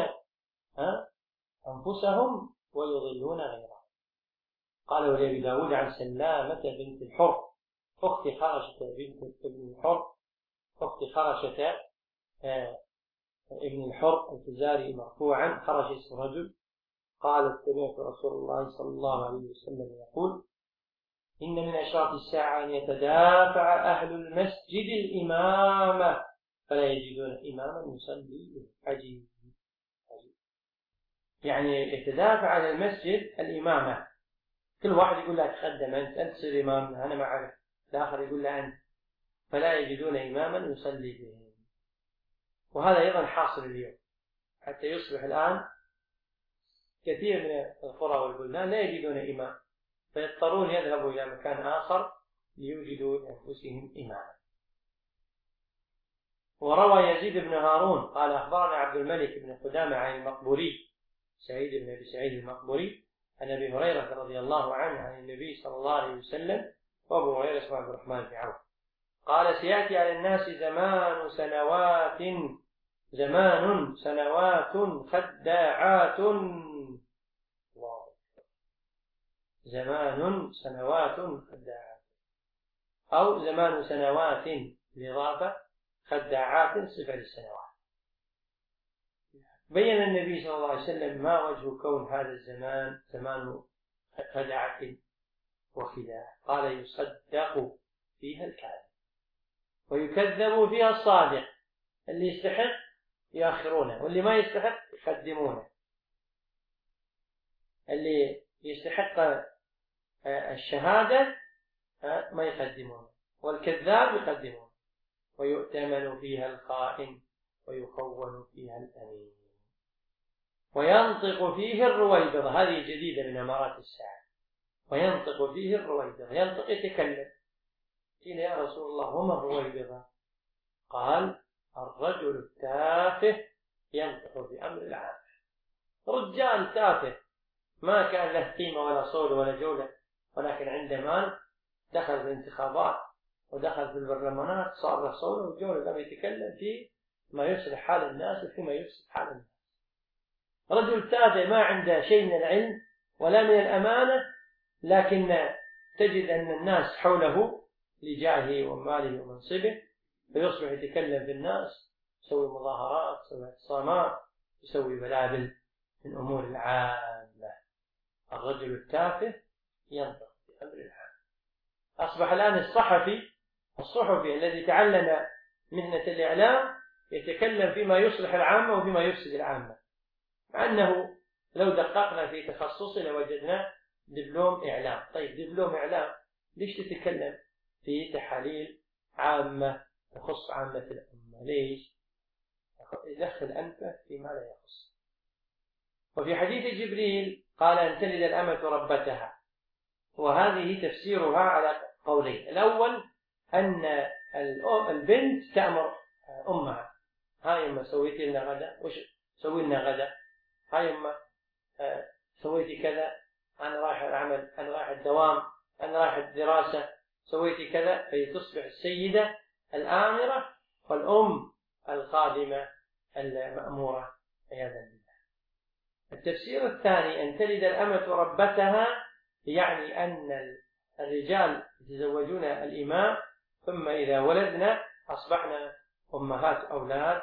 A: أنفسهم ويضلون غيرهم. قال ولأبي داود عن سلامة بنت الحر أخت خرشة بنت ابن الحر أخت خرشة آه ابن الحر الفزاري مرفوعا: خرج اسم رجل قالت: سمعت رسول الله صلى الله عليه وسلم يقول: إن من أشراط الساعة أن يتدافع أهل المسجد الإمامة فلا يجدون إماما يصلي. عجيب عجيب. يعني يتدافع على المسجد الإمامة، كل واحد يقول له تقدم أنت، أنت تصير إمامنا، أنا ما أعرف، الآخر يقول له أنت، فلا يجدون إماما يصلي بهم. وهذا أيضا حاصل اليوم، حتى يصبح الآن كثير من القرى والبلدان لا يجدون إمام، فيضطرون يذهبوا إلى مكان آخر ليوجدوا لأنفسهم إماما. وروى يزيد بن هارون قال: أخبرنا عبد الملك بن قدامة عن المقبوري سعيد بن أبي سعيد المقبوري عن أبي هريرة رضي الله عنه عن النبي صلى الله عليه وسلم، وأبو هريرة اسمه عبد الرحمن بن عوف، قال: سيأتي على الناس زمان سنوات زمان سنوات خداعات الله زمان سنوات خداعات، أو زمان سنوات لإضافة خداعات صفة للسنوات. بين النبي صلى الله عليه وسلم ما وجه كون هذا الزمان زمان خداعة وخداع. قال: يصدق فيها الكاذب ويكذب فيها الصادق، اللي يستحق يأخرونه واللي ما يستحق يقدمونه، اللي يستحق الشهادة ما يقدمونه والكذاب يقدمونه، ويؤتمن فيها الخائن ويخون فيها الأمين، وينطق فيه الرويبضة. هذه جديدة من أمارات الساعة. وينطق فيه الرويبضة، ينطق يتكلم. قيل: يا رسول الله وما الرويبضة؟ قال: الرجل التافه ينطق بأمر العامة. رجال تافه ما كان له قيمة ولا صول ولا جولة، ولكن عندما دخل في الانتخابات ودخل في البرلمانات صار له صول وجولة، لم يتكلم في ما يصلح حال الناس وفيما يفسد حال الناس. رجل تافه ما عنده شيء من العلم ولا من الأمانة، لكن تجد أن الناس حوله لجاهه وماله ومنصبه، فيصبح يتكلم في الناس، يسوي مظاهرات، يسوي اعتصامات، يسوي بلابل من أمور العامة. الرجل التافه ينطق بأمر العامة. أصبح الآن الصحفي الصحفي الذي تعلم مهنة الإعلام يتكلم فيما يصلح العامة وفيما يفسد العامة، مع أنه لو دققنا في تخصصه لوجدناه دبلوم إعلام. طيب دبلوم إعلام ليش تتكلم في تحاليل عامة تخص عامة الأمة؟ ليش يدخل أنفه فيما لا يخص؟ وفي حديث جبريل قال: أن تلد الأمة ربتها، وهذه تفسيرها على قولين: الأول أن البنت تأمر أمها: هاي أمه سويتي لنا غدا، وش سوي لنا غدا، هاي أمه سويتي كذا، أنا رايح العمل، أنا رايح الدوام، أنا رايح الدراسة، سويتي كذا. فتصبح السيدة الآمرة والأم الخادمة المأمورة عياذا بالله. التفسير الثاني: أن تلد الأمة ربتها، يعني أن الرجال يتزوجون الإماء، ثم إذا ولدنا أصبحنا أمهات أولاد،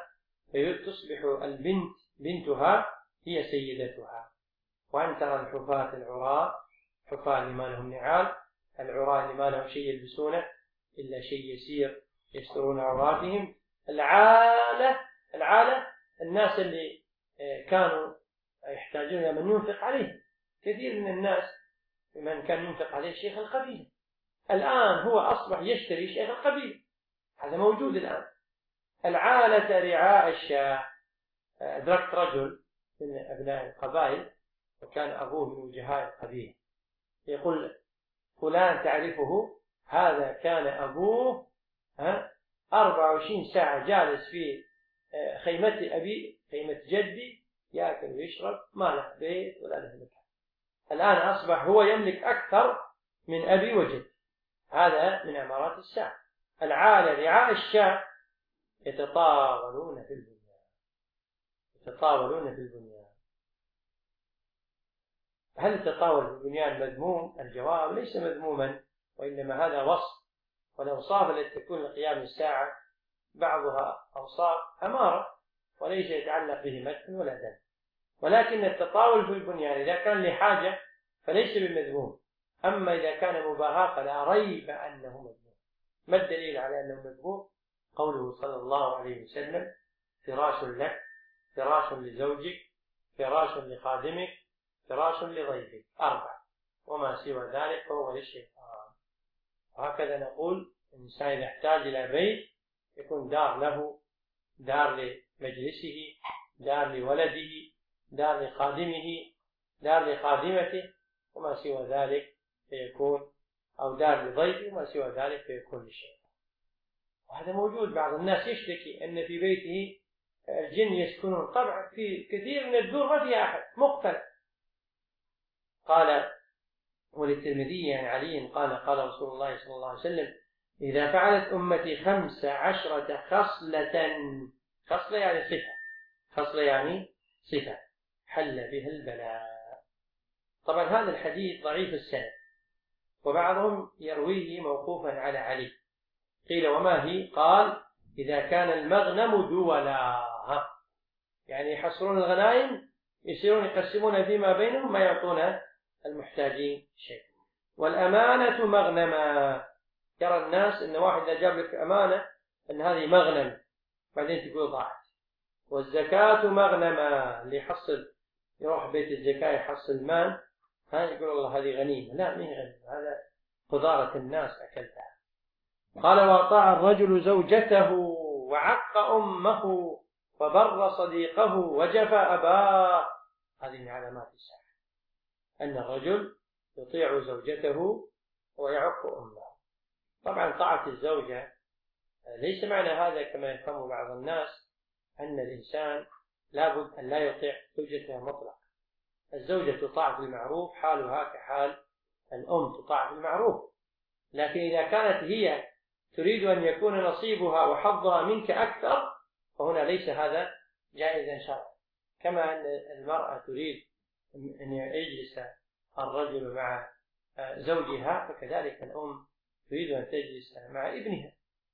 A: فتصبح البنت بنتها هي سيدتها. وأن ترى الحفاة العراة، حفاة اللي ما لهم نعال، العراة اللي ما لهم شيء يلبسونه إلا شيء يسير يسترون عوراتهم. العالة العالة الناس اللي كانوا يحتاجون إلى من ينفق عليه. كثير من الناس من كان ينفق عليه شيخ القبيلة، الآن هو أصبح يشتري شيخ القبيلة، هذا موجود الآن. العالة رعاء الشاة. أدركت رجل من أبناء القبائل وكان أبوه من وجهاء القبيلة، يقول: فلان تعرفه؟ هذا كان أبوه أربعة وعشرين ساعة جالس في خيمة أبي خيمة جدي، يأكل ويشرب، ما له بيت ولا له مكان. الآن أصبح هو يملك أكثر من أبي وجدي. هذا من أمارات الساعة. العالة رعاء الشاة يتطاولون في البنيان. يتطاولون في البنيان. هل التطاول في البنيان مذموم؟ الجواب ليس مذموما، وإنما هذا وصف، والأوصاف التي تكون لقيام الساعة بعضها أوصاف أمارة وليس يتعلق به مدح ولا ذم. ولكن التطاول في البنيان إذا كان لحاجة فليس بمذموم، أما إذا كان مباهاة فلا ريب أنه مذموم. ما الدليل على أنه مذموم؟ قوله صلى الله عليه وسلم: فراش لك، فراش لزوجك، فراش لخادمك، فراش لضيفك، أربع، وما سوى ذلك فهو للشيطان. وهكذا نقول الإنسان إذا احتاج إلى بيت يكون دار له، دار لمجلسه، دار لولده، دار لخادمه، دار لخادمته، وما سوى ذلك فيكون، أو دار لضيفه، وما سوى ذلك فيكون للشيطان. وهذا موجود. بعض الناس يشتكي أن في بيته الجن يسكنون. طبعا في كثير من الدور ما فيها أحد، مقفل. قال وللترمذي عن علي قال: قال رسول الله صلى الله عليه وسلم: إذا فعلت أمتي خمس عشرة خصلة، خصلة يعني صفة، خصلة يعني صفة، حل بها البلاء. طبعا هذا الحديث ضعيف السند، وبعضهم يرويه موقوفا على علي. قيل: وما هي؟ قال: إذا كان المغنم دولا، يعني يحصرون الغنائم، يصيرون يقسمون فيما بينهم، ما يعطون المحتاجين شيء. والأمانة مغنما، يرى الناس أن واحد إذا جاب لك أمانة أن هذه مغنم، بعدين تقول ضاعت. والزكاة مغنما، اللي يحصل يروح بيت الزكاة يحصل مال، ها يقول الله هذه غنيمة. لا، ما هي غنيمة، هذا خضارة الناس أكلتها. قال: وأطاع الرجل زوجته وعق أمه وبر صديقه وجفى أباه. هذه من علامات الساعة، أن الرجل يطيع زوجته ويعق أمه. طبعا طاعة الزوجة ليس معنى هذا كما يفهم بعض الناس أن الإنسان لابد أن لا يطيع زوجته مطلقا. الزوجة تطاع بالمعروف، حالها كحال الأم تطاع بالمعروف. لكن إذا كانت هي تريد أن يكون نصيبها وحظها منك أكثر، فهنا ليس هذا جائزا شرعا. كما أن المرأة تريد أن يجلس الرجل مع زوجها، فكذلك الأم تريد أن تجلس مع ابنها.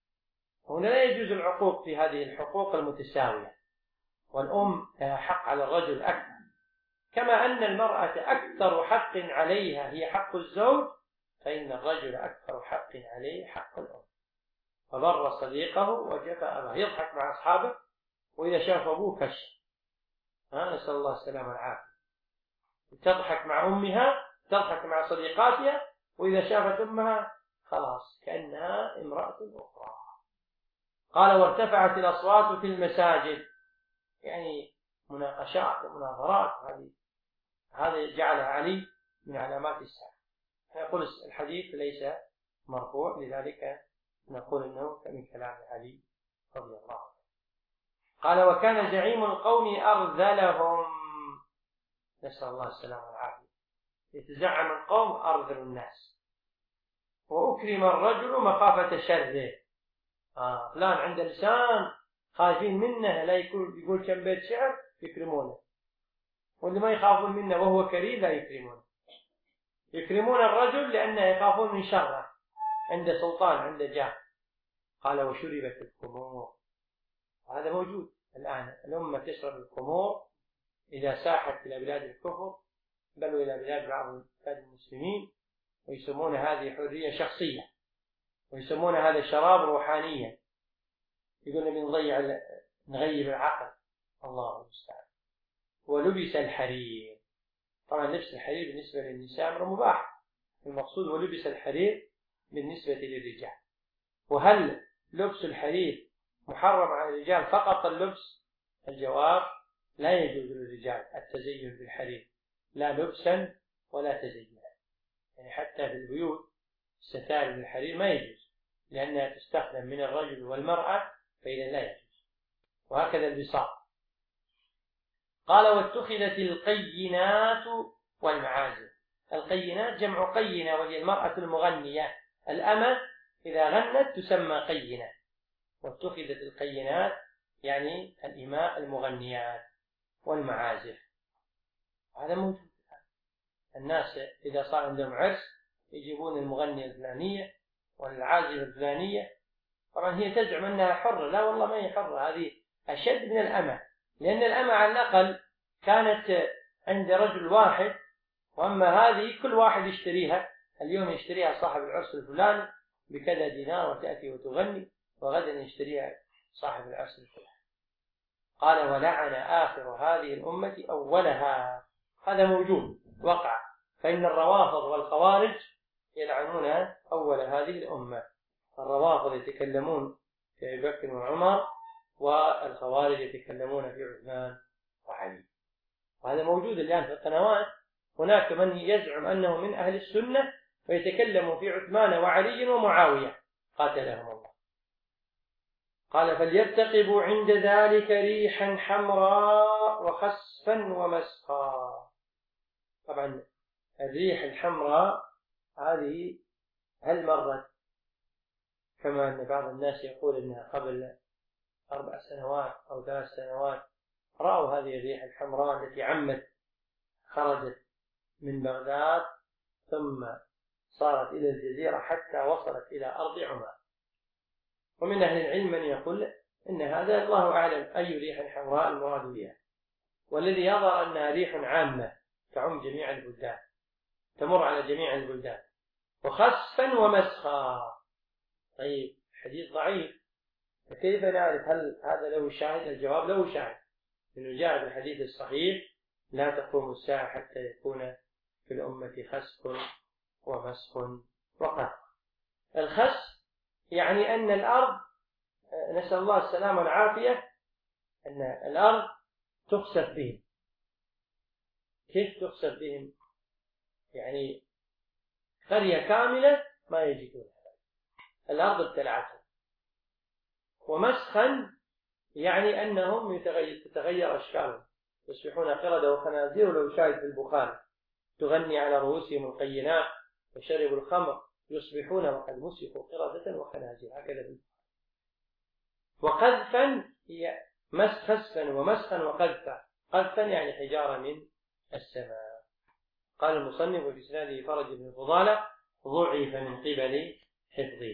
A: هنا لا يجوز العقوق في هذه الحقوق المتساوية، والأم لها حق على الرجل أكثر، كما أن المرأة أكثر حق عليها هي حق الزوج، فإن الرجل أكثر حق عليه حق الأم. فبر صديقه وجفى أباه، يضحك مع أصحابه، وإذا شاف أبوه كش. ها، نسأل الله السلامة والعافية. تضحك مع أمها، تضحك مع صديقاتها، وإذا شافت أمها خلاص كأنها امرأة أخرى. قال: وارتفعت الأصوات في المساجد، يعني مناقشات ومناظرات. هذه هذا جعلها علي من علامات الساعة. يقول الحديث ليس مرفوع، لذلك نقول إنه من كلام علي رضي الله عنه. قال: وكان زعيم القوم أرذلهم، نسأل الله السلامة والعافية. يتزعم القوم أرذل الناس. وأكرم الرجل مخافة شره. آه فلان عند لسان خايفين منه، لا يقول يقول كم بيت شعر يكرمونه، واللي ما يخافون منه وهو كريم لا يكرمونه. يكرمون الرجل لأنه يخافون من شره، عند سلطان، عند جاه. قال: وشربت الخمور. وهذا موجود الآن، الأمة تشرب الخمور إذا ساحت إلى بلاد الكفر، بل إلى بلاد بعض بلاد المسلمين، ويسمون هذه حرية شخصية، ويسمون هذا الشراب روحانيا. يقولون بنضيع نغيب العقل، الله المستعان. ولبس الحرير. طبعا لبس الحرير بالنسبة للنساء أمر مباح، المقصود ولبس الحرير بالنسبة للرجال. وهل لبس الحرير محرم على الرجال فقط اللبس؟ الجواب: لا يجوز للرجال التزين بالحرير، لا لبسا ولا تزينا. يعني حتى في البيوت ستائر الحرير ما يجوز، لأنها تستخدم من الرجل والمرأة، فإذا لا يجوز. وهكذا البساط. قال: واتخذت القينات والمعازف. القينات جمع قينة، وهي المرأة المغنية. الأمة إذا غنت تسمى قينة. واتخذت القينات يعني الإماء المغنيات. والمعازف. هذا موجود. الناس إذا صار عندهم عرس يجيبون المغنية الفلانية والعازفة الفلانية. طبعا هي تزعم أنها حرة، لا والله ما هي حرة، هذه أشد من الأمة، لأن الأمة على الأقل كانت عند رجل واحد، وأما هذه كل واحد يشتريها. اليوم يشتريها صاحب العرس الفلاني بكذا دينار وتأتي وتغني، وغدا يشتريها صاحب العرس الفلاني. قال ولعن آخر هذه الأمة أولها. هذا موجود وقع، فإن الروافض والخوارج يلعنون أول هذه الأمة. الروافض يتكلمون في أبي بكر وعمر، والخوارج يتكلمون في عثمان وعلي. وهذا موجود الآن في القنوات. هناك من يزعم أنه من أهل السنة ويتكلم في عثمان وعلي ومعاوية قاتلهم الله. قال فليرتقبوا عند ذلك ريحا حمراء وخسفا ومسخا. طبعا الريح الحمراء هذه هل مرت كما أن بعض الناس يقول أنها قبل أربع سنوات أو ثلاث سنوات رأوا هذه الريح الحمراء التي عمت، خرجت من بغداد ثم صارت إلى الجزيرة حتى وصلت إلى أرض عمان. ومن أهل العلم من يقول إن هذا الله أعلم أي ريح حمراء المراد بها، والذي يظهر أنها ريح عامة تعم جميع البلدان، تمر على جميع البلدان. وخسفا ومسخا. طيب حديث ضعيف، فكيف نعرف هل هذا له شاهد؟ الجواب له شاهد، لأنه جاء في الحديث الصحيح لا تقوم الساعة حتى يكون في الأمة خسف ومسخ وقهر. الخسف يعني أن الأرض، نسأل الله السلامة والعافية، أن الأرض تخسف بهم. كيف تخسف بهم؟ يعني قرية كاملة ما يجدون الأرض ابتلعتهم. ومسخا يعني أنهم يتغير, تتغير أشكالهم، يصبحون قردة وخنازير. ولو شاهد في البخاري تغني على رؤوسهم القينات وشربوا الخمر يصبحون وقد مسكوا قردة وخنازير، هكذا بالبخاري. وقذفا هي مسخا ومسخا وقذفا. قذفا يعني حجارة من السماء. قال المصنف في إسناده فرج بن فضالة ضعف من قبل حفظه.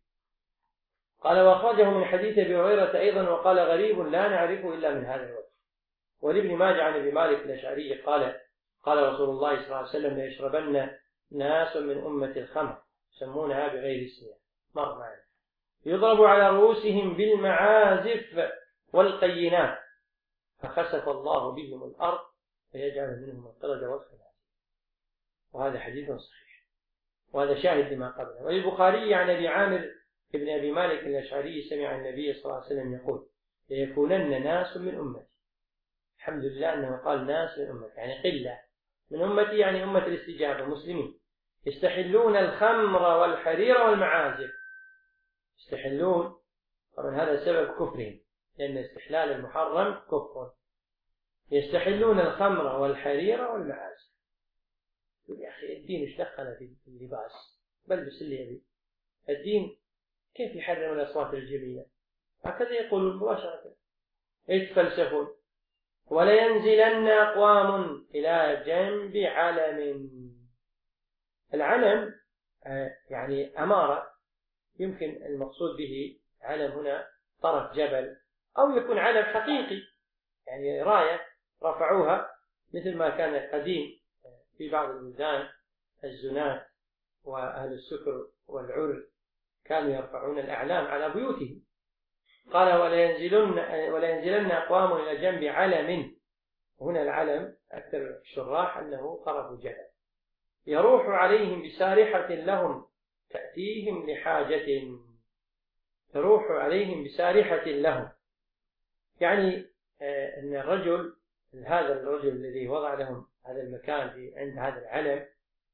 A: قال وأخرجه من حديث أبي هريرة أيضا وقال غريب لا نعرفه إلا من هذا الوجه. ولابن ماجه عن أبي مالك الأشعري قال قال رسول الله صلى الله عليه وسلم ليشربن ناس من أمة الخمر يسمونها بغير اسمها مر معنا يضرب على رؤوسهم بالمعازف والقينات فخسف الله بهم الأرض فيجعل منهم القردة والخنازير. وهذا حديث صحيح، وهذا شاهد لما قبله. وللبخاري عن أبي عامر ابن أبي مالك الأشعري سمع النبي صلى الله عليه وسلم يقول ليكونن ناس من أمتي. الحمد لله أنه قال ناس من أمتي، يعني قلة من أمتي، يعني أمة الاستجابة مسلمين، يستحلون الخمر والحرير والمعازف. يستحلون، طبعا هذا سبب كفرهم، لأن استحلال المحرم كفر. يستحلون الخمر والحرير والمعازف. يا أخي الدين ايش دخل في اللباس؟ بلبس اللي يبي. الدين كيف يحرم الأصوات الجميلة؟ هكذا يقولون مباشرة، يتفلسفون. ولينزلن أقوام إلى جنب علم. العلم يعني أمارة، يمكن المقصود به علم هنا طرف جبل، أو يكون علم حقيقي، يعني راية رفعوها مثل ما كان قديم في بعض البلدان الزناة وأهل السكر والعرق كانوا يرفعون الأعلام على بيوتهم. قال ولينزلن, ولينزلن أقوام إلى جنب علم. هنا العلم أكثر الشراح أنه طرف جبل يروح عليهم بسارحة لهم تأتيهم لحاجة. يروح عليهم بسارحة لهم يعني آه أن الرجل هذا الرجل الذي وضع لهم هذا المكان في عند هذا العلم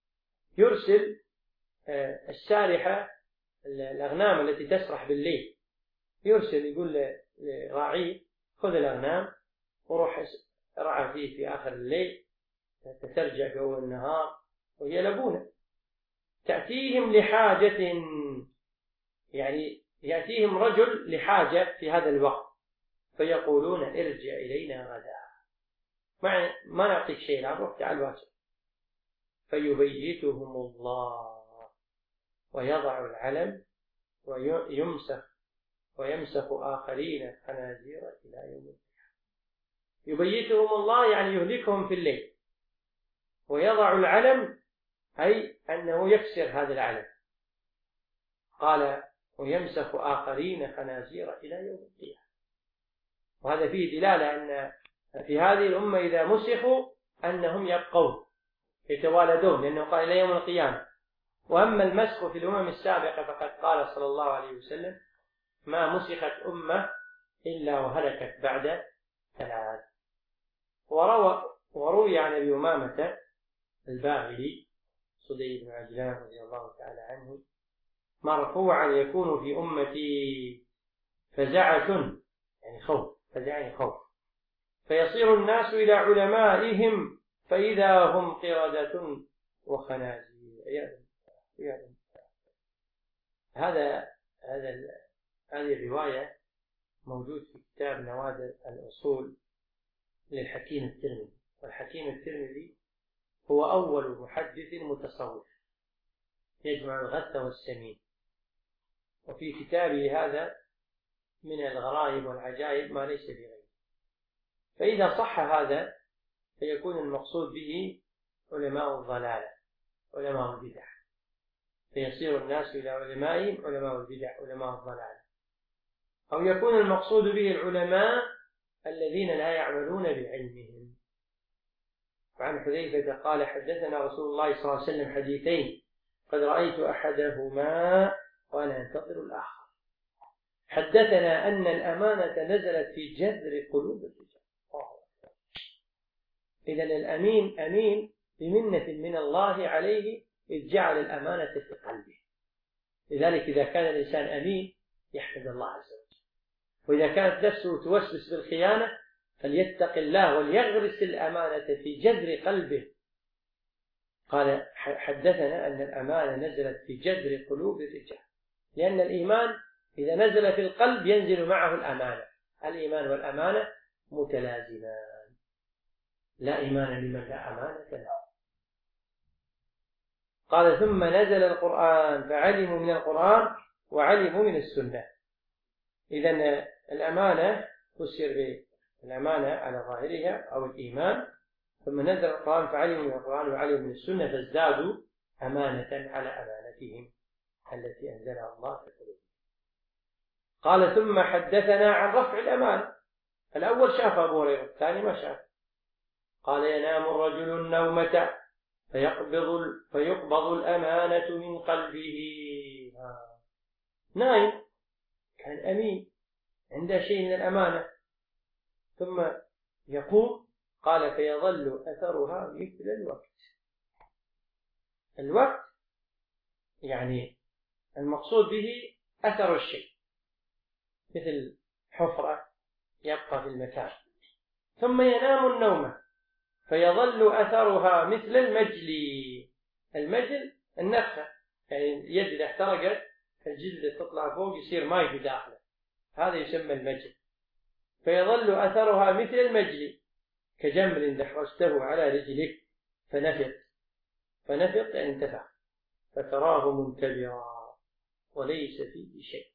A: يرسل آه السارحة الأغنام التي تسرح بالليل، يرسل يقول لراعيه خذ الأغنام وروح رعى فيه في آخر الليل تترجع في أول النهار وهي لبونة. تأتيهم لحاجة، يعني يأتيهم رجل لحاجة في هذا الوقت فيقولون ارجع إلينا غدا. ما ما نعطيك شيء لا روح تعال واجب. فيبيتهم الله ويضع العلم ويمسخ ويمسخ آخرين خنازير إلى يوم القيامة. يبيتهم الله يعني يهلكهم في الليل، ويضع العلم أي أنه يكسر هذا العلم. قال ويمسخ آخرين خنازير إلى يوم القيامة. وهذا فيه دلالة أن في هذه الأمة إذا مسخوا أنهم يبقون يتوالدون، لأنه قال إلى يوم القيامة. وأما المسخ في الأمم السابقة فقد قال صلى الله عليه وسلم ما مسخت أمة إلا وهلكت بعد ثلاث. وروى وروي عن أبي أمامة الباهلي صدي بن عجلان رضي الله تعالى عنه مرفوعا يكون في أمتي فزعة يعني خوف، فزعني خوف، فيصير الناس إلى علمائهم فإذا هم قردة وخنازير. يعني هذا هذا هذه الرواية موجود في كتاب نوادر الأصول للحكيم الترمذي. والحكيم الترمذي هو أول محدث متصوف يجمع الغث والسمين، وفي كتابه هذا من الغرائب والعجائب ما ليس في غيره. فإذا صح هذا فيكون المقصود به علماء الضلالة علماء البدع، فيصير الناس إلى علمائهم علماء البدع علماء الضلالة. أو يكون المقصود به العلماء الذين لا يعملون بعلمهم. وعن حذيفة قال حدثنا رسول الله صلى الله عليه وسلم حديثين قد رأيت أحدهما وأنا أنتظر الآخر. حدثنا أن الأمانة نزلت في جذر قلوب الرجال. إذن الأمين أمين بمنة من الله عليه إذ جعل الأمانة في قلبه. لذلك إذا كان الإنسان أمين يحمد الله عز وجل، وإذا كانت نفسه توسوس بالخيانة فليتق الله وليغرس الأمانة في جذر قلبه. قال حدثنا أن الأمانة نزلت في جذر قلوب الرجال، لأن الإيمان إذا نزل في القلب ينزل معه الأمانة. الإيمان والأمانة متلازمان، لا إيمان لمن لا أمانة له. قال ثم نزل القرآن فعلموا من القرآن وعلموا من السنة. إذن الأمانة تسير بالأمانة على ظاهرها أو الإيمان، ثم نزل القرآن فعلموا من القرآن وعلموا من السنة فازدادوا أمانة على أمانتهم التي أنزلها الله في قلوبهم. قال ثم حدثنا عن رفع الأمانة. الأول شاف أبو هريرة، الثاني ما شاف. قال ينام الرجل النومة فيقبض, فيقبض الأمانة من قلبه. نايم كان أمين عنده شيء من الأمانة، ثم يقوم قال فيظل أثرها مثل الوقت. الوقت يعني المقصود به أثر الشيء، مثل حفرة يبقى في المكان. ثم ينام النوم فيظل أثرها مثل المجلي. المجل النفخة، يعني اليد إذا احترقت الجلد تطلع فوق يصير ماء في داخله، هذا يسمى المجل. فيظل أثرها مثل المجلي كجمر دحرجته على رجلك فنفط فنفط يعني انتفع فتراه منتبرا وليس فيه شيء.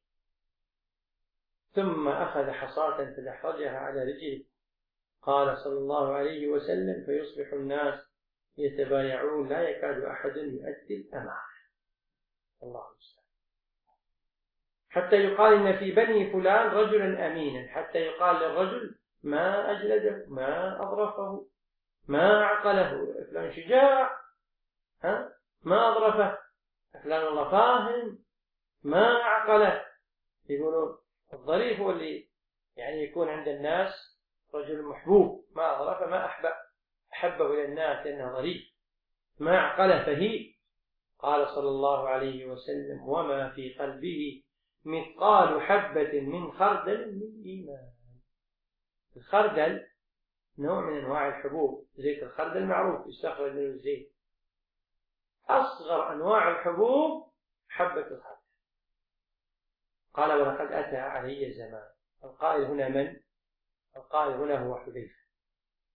A: ثم أخذ حصاة فدحرجها على رجله. قال صلى الله عليه وسلم فيصبح الناس يتبايعون لا يكاد أحد يؤدي الأمانة. الله المستعان. حتى يقال إن في بني فلان رجلا أمينا، حتى يقال للرجل ما أجلده ما أظرفه ما عقله، فلان شجاع ها ما أظرفه، فلان الله فاهم ما عقله. يقولون الظريف هو اللي يعني يكون عند الناس رجل محبوب، ما أظرفه ما أحب أحبه إلى الناس لأنه ظريف ما عقله فهي. قال صلى الله عليه وسلم وما في قلبه مثقال حبة من خردل من إيمان. الخردل نوع من أنواع الحبوب، زيت الخردل معروف يستخرج منه الزيت. أصغر أنواع الحبوب حبة الخردل. قال ولقد أتى علي زمان. القائل هنا من؟ القائل هنا هو حذيفة.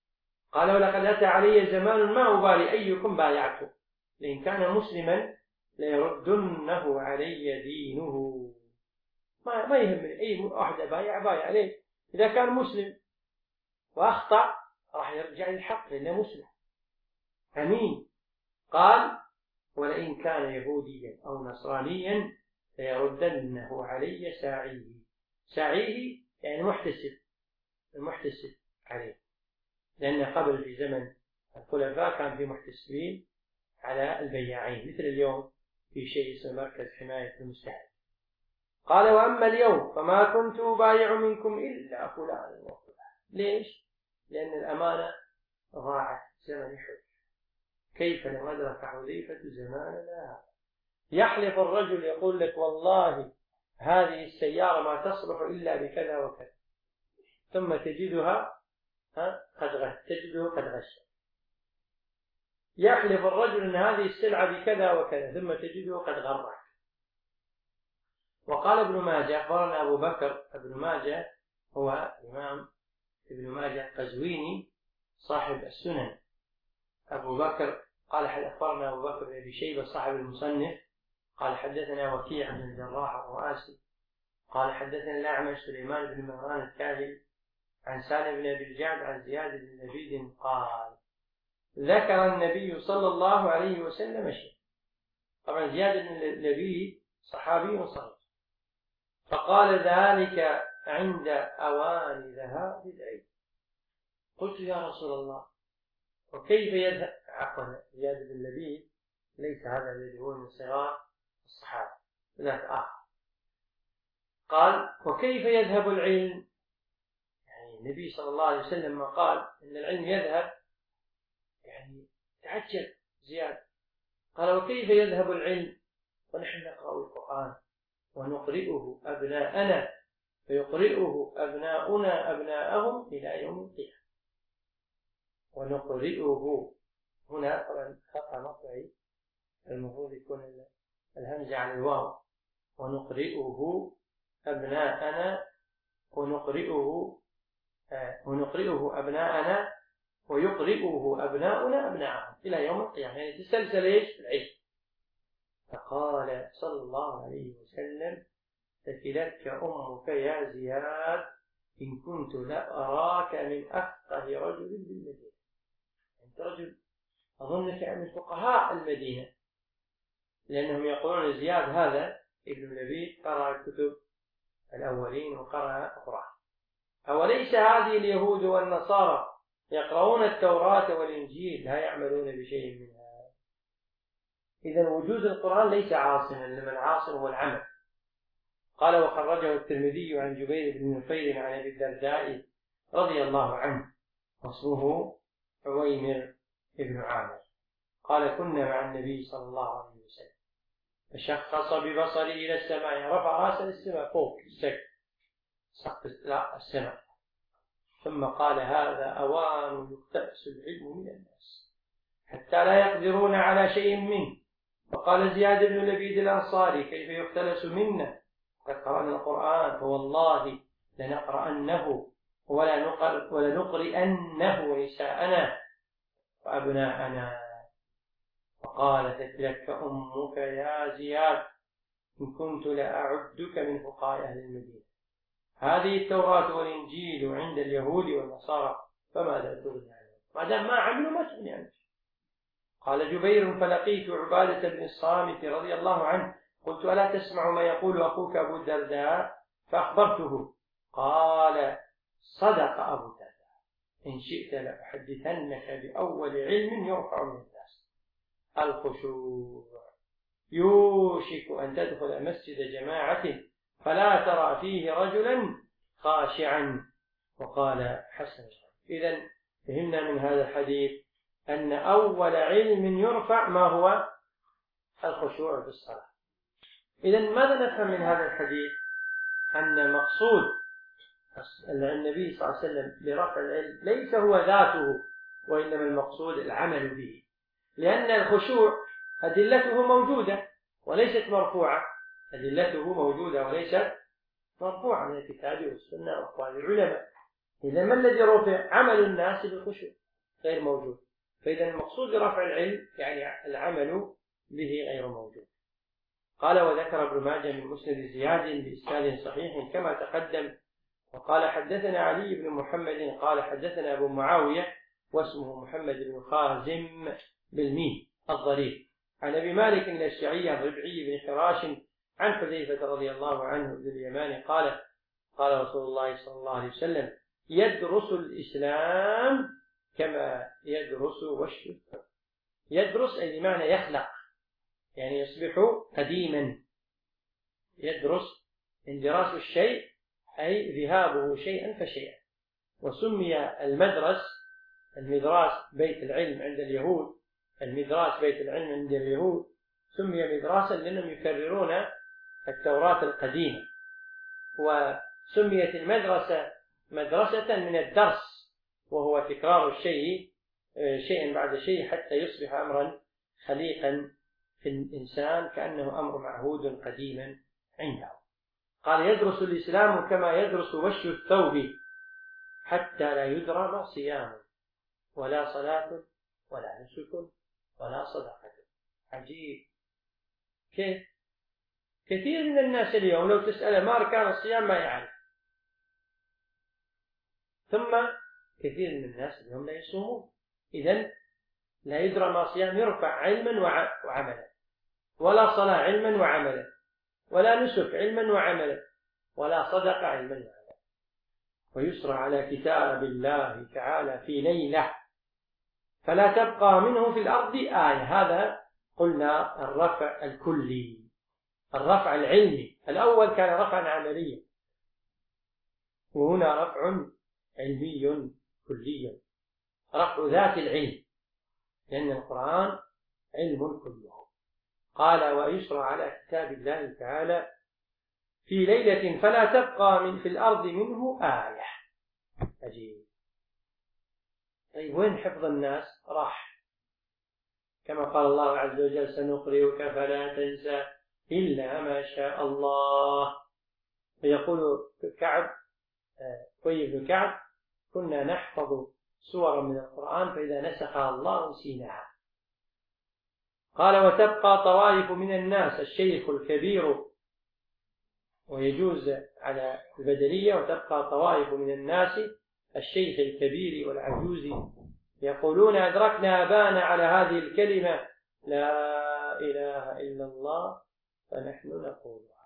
A: قال ولقد أتى علي زمان ما أبالي أيكم بايعته، لإن كان مسلما ليردنه علي دينه. ما ما يهمني أي واحد بايع بايع عليه، إذا كان مسلم وأخطأ راح يرجع للحق لأنه مسلم أمين. قال ولئن كان يهوديا أو نصرانيا ليردنه علي ساعيه. ساعيه يعني محتسب، المحتسب عليه، لأن قبل في زمن الخلفاء كان في محتسبين على البياعين، مثل اليوم في شيء اسمه مركز حماية المستهلك. قال وأما اليوم فما كنت أبايع منكم إلا فلان وفلان. ليش؟ لأن الأمانة ضاعت زمن حج. كيف لو أدرك حذيفة زماننا؟ يحلف الرجل يقول لك والله هذه السيارة ما تصلح إلا بكذا وكذا، ثم تجدها قد غش، تجده قد غش. يحلف الرجل أن هذه السلعة بكذا وكذا، ثم تجده قد غرك. وقال ابن ماجه أخبرنا أبو بكر، ابن ماجه هو الإمام ابن ماجه القزويني صاحب السنن. أبو بكر قال أخبرنا أبو بكر بن أبي شيبة صاحب المصنف قال حدثنا وكيع بن الجراح الرؤاسي قال حدثنا الأعمش سليمان بن مهران الكاهلي عن سالم بن أبي الجعد عن زياد بن لبيد قال ذكر النبي صلى الله عليه وسلم شيء. طبعا زياد بن لبيد صحابي صغير، فقال ذلك عند أوان ذهاب العيد. قلت يا رسول الله وكيف يذهب؟ عفوا زياد بن لبيد ليس هذا الذي هو من صغار الصحابة، ذاك آخر. قال وكيف يذهب العلم؟ يعني النبي صلى الله عليه وسلم ما قال إن العلم يذهب، يعني تعجب زياد. قال وكيف يذهب العلم ونحن نقرأ القرآن ونقرئه أبناءنا فيقرئه أبناؤنا أبناءهم إلى يوم القيامة. ونقرئه هنا طبعا خطأ مطبعي، المفروض يكون الهمزة على الواو. ونقرئه أبناءنا ونقرئه آه ونقرئه أبناءنا ويقرئه أبناؤنا أبناءهم إلى يوم القيامة، يعني تسلسل إيش العلم. فقال صلى الله عليه وسلم ثكلتك أمك يا زياد إن كنت لا أراك من أفقه رجل بالمدينة. أنت رجل أظنك من فقهاء المدينة، لأنهم يقولون زياد هذا ابن لبيد قرأ الكتب الأولين وقرأ القرآن. أوليس هذه اليهود والنصارى يقرؤون التوراة والإنجيل لا يعملون بشيء منها؟ إذن وجود القرآن ليس عاصما، لمن عاصم هو العمل. قال وخرجه الترمذي عن جبير بن نفير عن أبي الدرداء رضي الله عنه واسمه عويمر بن عامر قال كنا مع النبي صلى الله عليه وسلم فشخص ببصري إلى السماء، رفع رأسه للسماء فوق السقف سقف لا السماء، ثم قال هذا أوان يقتبس العلم من الناس حتى لا يقدرون على شيء منه. وقال زياد بن لبيد الأنصاري كيف يختلس منا قد قرأنا القرآن فوالله لنقرأنه ولنقرئنه نساءنا وأبناءنا. وقال ثكلتك أمك يا زياد إن كنت لأعدك من فقهاء أهل المدينة. هذه التوراة والإنجيل عند اليهود والنصارى فماذا تغني عنهم؟ ما دام ما عملوا ما تغني عنهم. قال جبير فلقيت عبادة بن الصامت رضي الله عنه قلت ألا تسمع ما يقول أخوك أبو الدرداء؟ فأخبرته. قال صدق أبو الدرداء إن شئت لأحدثنك بأول علم يرفع من الناس الخشوع. يوشك أن تدخل مسجد جماعة فلا ترى فيه رجلا خاشعا. وقال حسن. إذن فهمنا من هذا الحديث أن أول علم يرفع ما هو الخشوع في الصلاة. إذن ماذا نفهم من هذا الحديث؟ أن مقصود النبي صلى الله عليه وسلم برفع العلم ليس هو ذاته، وإنما المقصود العمل به، لأن الخشوع أدلته موجودة وليست مرفوعة، أدلته موجودة وليست مرفوعة من الكتاب والسنة وأقوال العلماء. إذا ما الذي رفع؟ عمل الناس بالخشوع. غير موجود. فإذا المقصود برفع العلم يعني العمل به غير موجود. قال وذكر ابن ماجه من مسند زياد بإسناد صحيح كما تقدم. وقال حدثنا علي بن محمد قال حدثنا أبو معاوية واسمه محمد بن خازم بالميم الضرير عن أبي مالك الأشعري الربعي بن حراش عن حذيفة رضي الله عنه بن اليمان قال قال رسول الله صلى الله عليه وسلم يدرس الإسلام كما يدرس وش يدرس أي بمعنى يخلق، يعني يصبح قديما. يدرس اندراس الشيء أي ذهابه شيئا فشيئا. وسمي المدرس المدراس بيت العلم عند اليهود، المدراس بيت العلم عند اليهود سمي مدراسا لأنهم يكررون التوراة القديمة. وسميت المدرسة مدرسة من الدرس، وهو تكرار الشيء شيئا بعد شيء حتى يصبح أمرا خليقا في الإنسان كأنه أمر معهود قديما عنده. قال يدرس الإسلام كما يدرس وش الثوب حتى لا يدرى ما صيام ولا صلاة ولا نسك ولا صدقة. عجيب كيف كثير من الناس اليوم لو تسأله ما أركان الصيام ما يعرف. ثم كثير من الناس اليوم لا يصومون، إذن لا يدرى ما صيام يرفع علما وعملا، ولا صلاة علما وعملا، ولا نسك علما وعملا، ولا صدقة علما وعملا. ويسرى على كتاب الله تعالى في ليلة فلا تبقى منه في الأرض آية. هذا قلنا الرفع الكلي، الرفع العلمي. الأول كان رفعا عمليا، وهنا رفع علمي كلي، رفع ذات العلم، لأن القرآن علم كله. قال ويسرى على كتاب الله تعالى في ليلة فلا تبقى من في الأرض منه آية. عجيب. طيب وين حفظ الناس؟ راح كما قال الله عز وجل سنقرئك فلا تنسى إلا ما شاء الله. ويقول كعب كوي بن كعب كنا نحفظ سورا من القرآن فإذا نسخها الله نسيناها. قال وتبقى طوائف من الناس الشيخ الكبير، ويجوز على البدلية وتبقى طوائف من الناس الشيخ الكبير والعجوز يقولون أدركنا أبانا على هذه الكلمة لا إله إلا الله فنحن نقولها.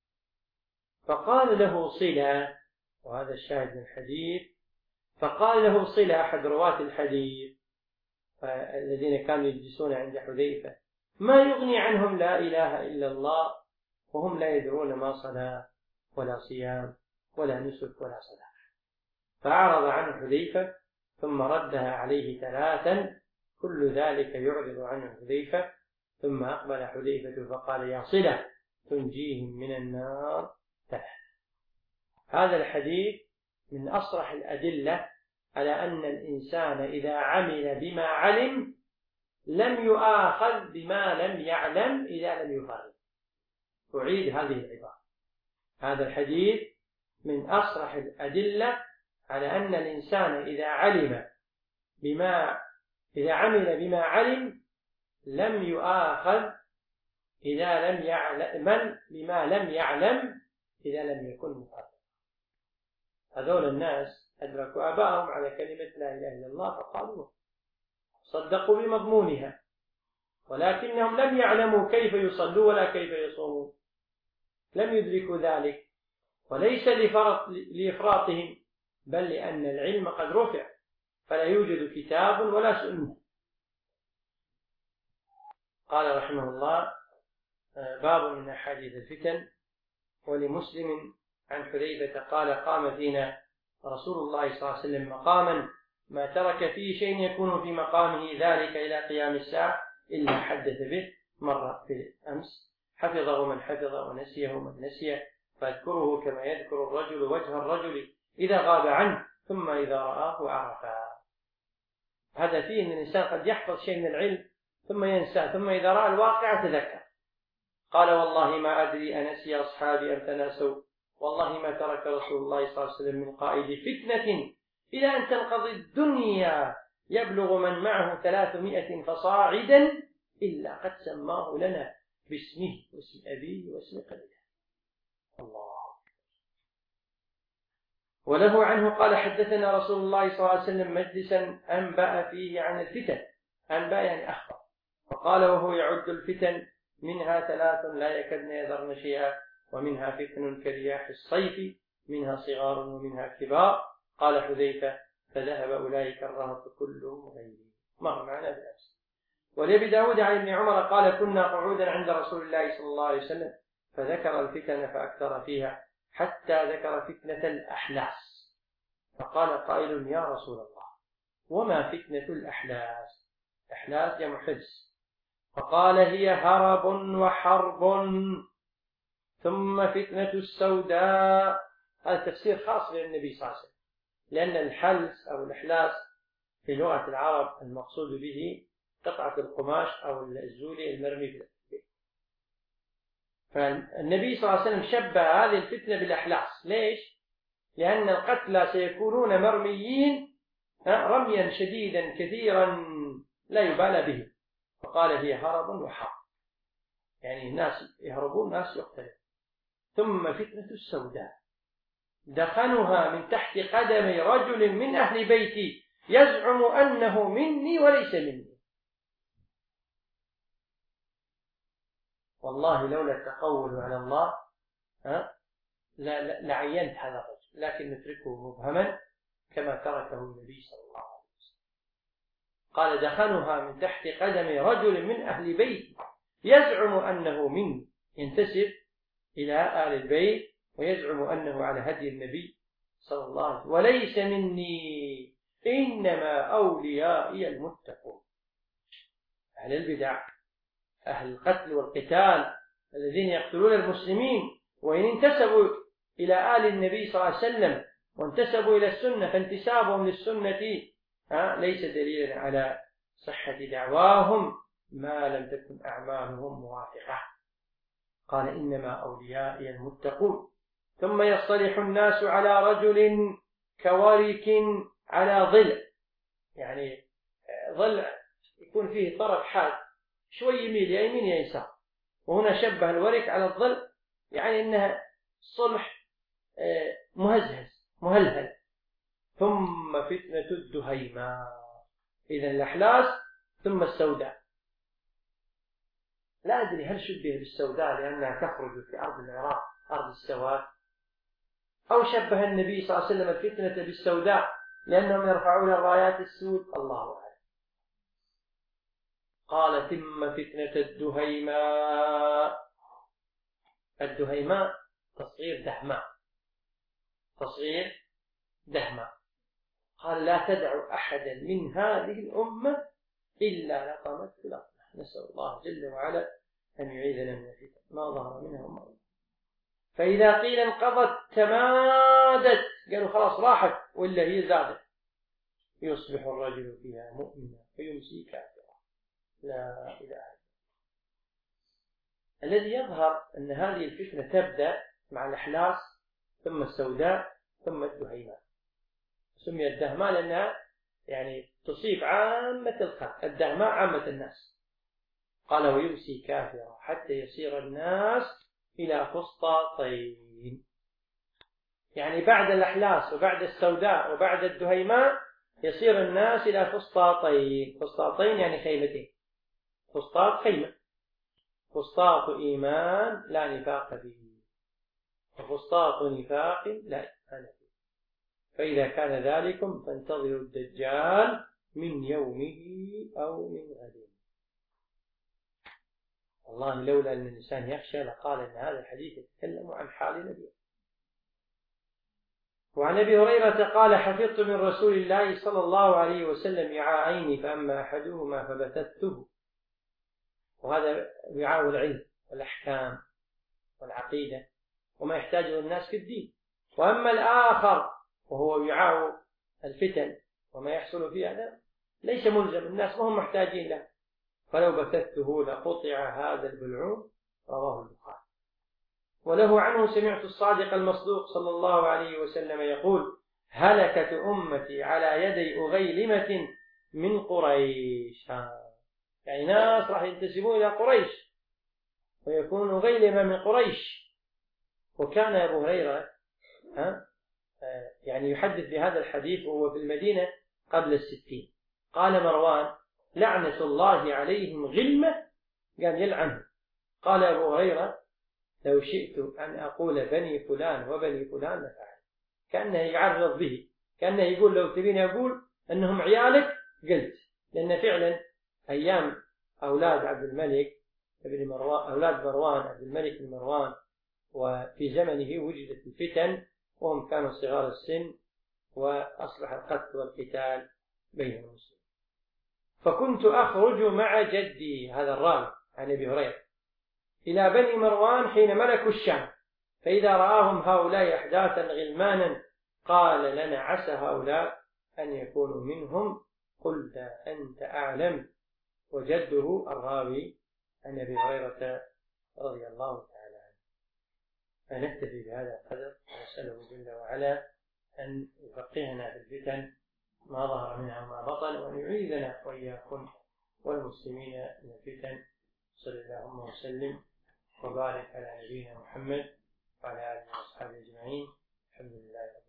A: فقال له صلة، وهذا الشاهد من الحديث، فقال له صلة أحد رواة الحديث الذين كانوا يجلسون عند حذيفة ما يغني عنهم لا إله إلا الله وهم لا يدرون ما صلاة ولا صيام ولا نسك ولا صلاة. فأعرض عنه حذيفة ثم ردها عليه ثلاثا، كل ذلك يعرض عنه حذيفة. ثم أقبل حذيفة فقال يا صلة تنجيهم من النار ثلاث. هذا الحديث من أصرح الأدلة على أن الإنسان إذا عمل بما علم لم يؤاخذ بما لم يعلم إذا لم يفرق. أعيد هذه العبارة. هذا الحديث من أصرح الأدلة على أن الإنسان إذا علم بما إذا عمل بما علم لم يؤاخذ إذا لم يعلم من بما لم يعلم إذا لم يكن مفرقا. هذول الناس أدركوا آباءهم على كلمة لا إله إلا الله فقالوا صدقوا بمضمونها، ولكنهم لم يعلموا كيف يصلوا ولا كيف يصومون، لم يدركوا ذلك، وليس لفرط لإفراطهم بل لأن العلم قد رفع فلا يوجد كتاب ولا سنة. قال رحمه الله باب من أحاديث الفتن. ولمسلم عن حذيفة قال قام فينا رسول الله صلى الله عليه وسلم مقاما ما ترك فيه شيء يكون في مقامه ذلك إلى قيام الساعة إلا حدث به. مرة في الأمس حفظه من حفظه ونسيه من نسيه، فاذكره كما يذكر الرجل وجه الرجل إذا غاب عنه ثم إذا رآه عرفه. هذا فيه أن الإنسان قد يحفظ شيء من العلم ثم ينسى، ثم إذا رأى الواقع تذكر. قال والله ما أدري أنسي أصحابي أم تناسوا، والله ما ترك رسول الله صلى الله عليه وسلم من قائد فتنة إلى أن تنقضي الدنيا يبلغ من معه ثلاثمائة فصاعدا إلا قد سماه لنا باسمه واسم أبيه واسم قبيله. الله. وله عنه قال حدثنا رسول الله صلى الله عليه وسلم مجلسا أنبأ فيه عن الفتن، أنبأ يعني أخبر، فقال وهو يعد الفتن منها ثلاث لا يكدن يذرن شيئا، ومنها فتن كرياح الصيف، منها صغار ومنها كبار. قال حذيفة فذهب أولئك الرهط كلهم غيري، مر معنا بالأمس. ولأبي داود عن ابن عمر قال كنا قعودا عند رسول الله صلى الله عليه وسلم فذكر الفتن فأكثر فيها حتى ذكر فتنة الأحلاس، فقال قائل يا رسول الله وما فتنة الأحلاس؟ أحلاس جمع حلس. فقال هي هرب وحرب ثم فتنة السوداء. هذا تفسير خاص للنبي صلى الله عليه وسلم، لأن الحلس أو الأحلاس في لغة العرب المقصود به قطعة القماش أو الزولي المرمي في البيت. فالنبي صلى الله عليه وسلم شبه هذه الفتنة بالأحلاس. ليش؟ لأن القتلى سيكونون مرميين رميا شديدا كثيرا لا يبالى به، فقال هي هرب وحرب، يعني الناس يهربون ناس يقتلون. ثم فتنة السوداء دخنها من تحت قدم رجل من أهل بيتي يزعم أنه مني وليس مني. والله لولا التقول على الله ها لعينت هذا الرجل، لكن نتركه مبهما كما تركه النبي صلى الله عليه وسلم. قال دخنها من تحت قدم رجل من أهل بيتي يزعم أنه مني، ينتسب إلى آل البيت ويزعم أنه على هدي النبي صلى الله عليه وسلم، وليس مني إنما أوليائي المتقون. أهل البدع أهل القتل والقتال الذين يقتلون المسلمين وإن انتسبوا إلى آل النبي صلى الله عليه وسلم وانتسبوا إلى السنة، فانتسابهم للسنة ليس دليلا على صحة دعواهم ما لم تكن أعمالهم موافقة. قال إنما أوليائي المتقون. ثم يصطلح الناس على رجل كورك على ضلع، يعني ضلع يكون فيه طرف حاد شوي يميل يا يمين يا يسار، وهنا شبه الورك على الضلع يعني إنها صلح مهزهز مهلهل. ثم فتنة الدهيماء، إذن الأحلاس ثم السوداء. لا أدري هل شبه بالسوداء لأنها تخرج في أرض العراق أرض السواد، أو شبه النبي صلى الله عليه وسلم الفتنة بالسوداء لأنهم يرفعون الرايات السود، الله أعلم. قال ثم فتنة الدهيماء. الدهيماء تصغير دهماء، تصغير دهماء. قال لا تدع أحدا من هذه الأمة إلا لطمت في الأرض. نسأل الله جل وعلا أن يعيذنا من الفتن ما ظهر منها وما بطن. فإذا قيل انقضت تمادت، قالوا خلاص راحت ولا هي زادت. يصبح الرجل فيها مؤمنا ويمسي كافرا. لا إله إلا الله. الذي يظهر أن هذه الفتنة تبدأ مع الأحلاس ثم السوداء ثم الدهيماء. سمي الدهماء لأنها يعني تصيب عامة الخلق، الدهماء عامة الناس. قال ويمسي كافرا حتى يصير الناس إلى فسطاطين، يعني بعد الأحلاس وبعد السوداء وبعد الدهيماء يصير الناس إلى فسطاطين. فسطاطين يعني خيمتين، فسطاط خيمة، فسطاط إيمان لا نفاق فيه، وفسطاط نفاق لا إيمان فيه. فإذا كان ذلكم فانتظروا الدجال من يومه أو من غده. والله لولا أن الإنسان يخشى لقال أن هذا الحديث يتكلم عن حال نبيه. وعن أبي هريرة قال حفظت من رسول الله صلى الله عليه وسلم وعاءين فأما أحدهما فبثثته، وهذا وعاء العلم والأحكام والعقيدة وما يحتاجه الناس في الدين، وأما الآخر وهو وعاء الفتن وما يحصل فيه هذا ليس ملزم، الناس ما هم محتاجين له، فلو بثثته لقطع هذا البلعوم. رواه البخاري. وله عنه سمعت الصادق المصدوق صلى الله عليه وسلم يقول هلكت أمتي على يدي أغيلمة من قريش. يعني ناس راح ينتسبون إلى قريش ويكونوا غيلما من قريش. وكان أبو هريرة ها يعني يحدث بهذا الحديث وهو في المدينة قبل الستين. قال مروان: لعنة الله عليهم غلمة، قال يلعنهم. قال أبو هريرة: لو شئت أن أقول بني فلان وبني فلان لفعل. كأنه يعرض به، كأنه يقول لو تبيني أقول أنهم عيالك قلت. لأن فعلا أيام أولاد عبد الملك بن مروان، أولاد مروان عبد الملك بن مروان، وفي زمنه وجدت الفتن وهم كانوا صغار السن، وأصبح القتل والقتال بين المسلمين. فكنت أخرج مع جدي، هذا الراوي عن أبي هريرة، إلى بني مروان حين ملكوا الشام، فإذا رآهم هؤلاء أحداثا غلمانا قال لنا: عسى هؤلاء أن يكونوا منهم. قلت: أنت أعلم. وجده الراوي عن أبي هريرة رضي الله تعالى عنه. فنكتفي بهذا القدر، ونسأله جل وعلا أن يفقهنا في الفتن ما ظهر منها وما بطن، وأن يعيذنا وإياكم والمسلمين من الفتن. صلى اللهم وسلم وبارك على نبينا محمد وعلى آله وأصحابه أجمعين. الحمد لله.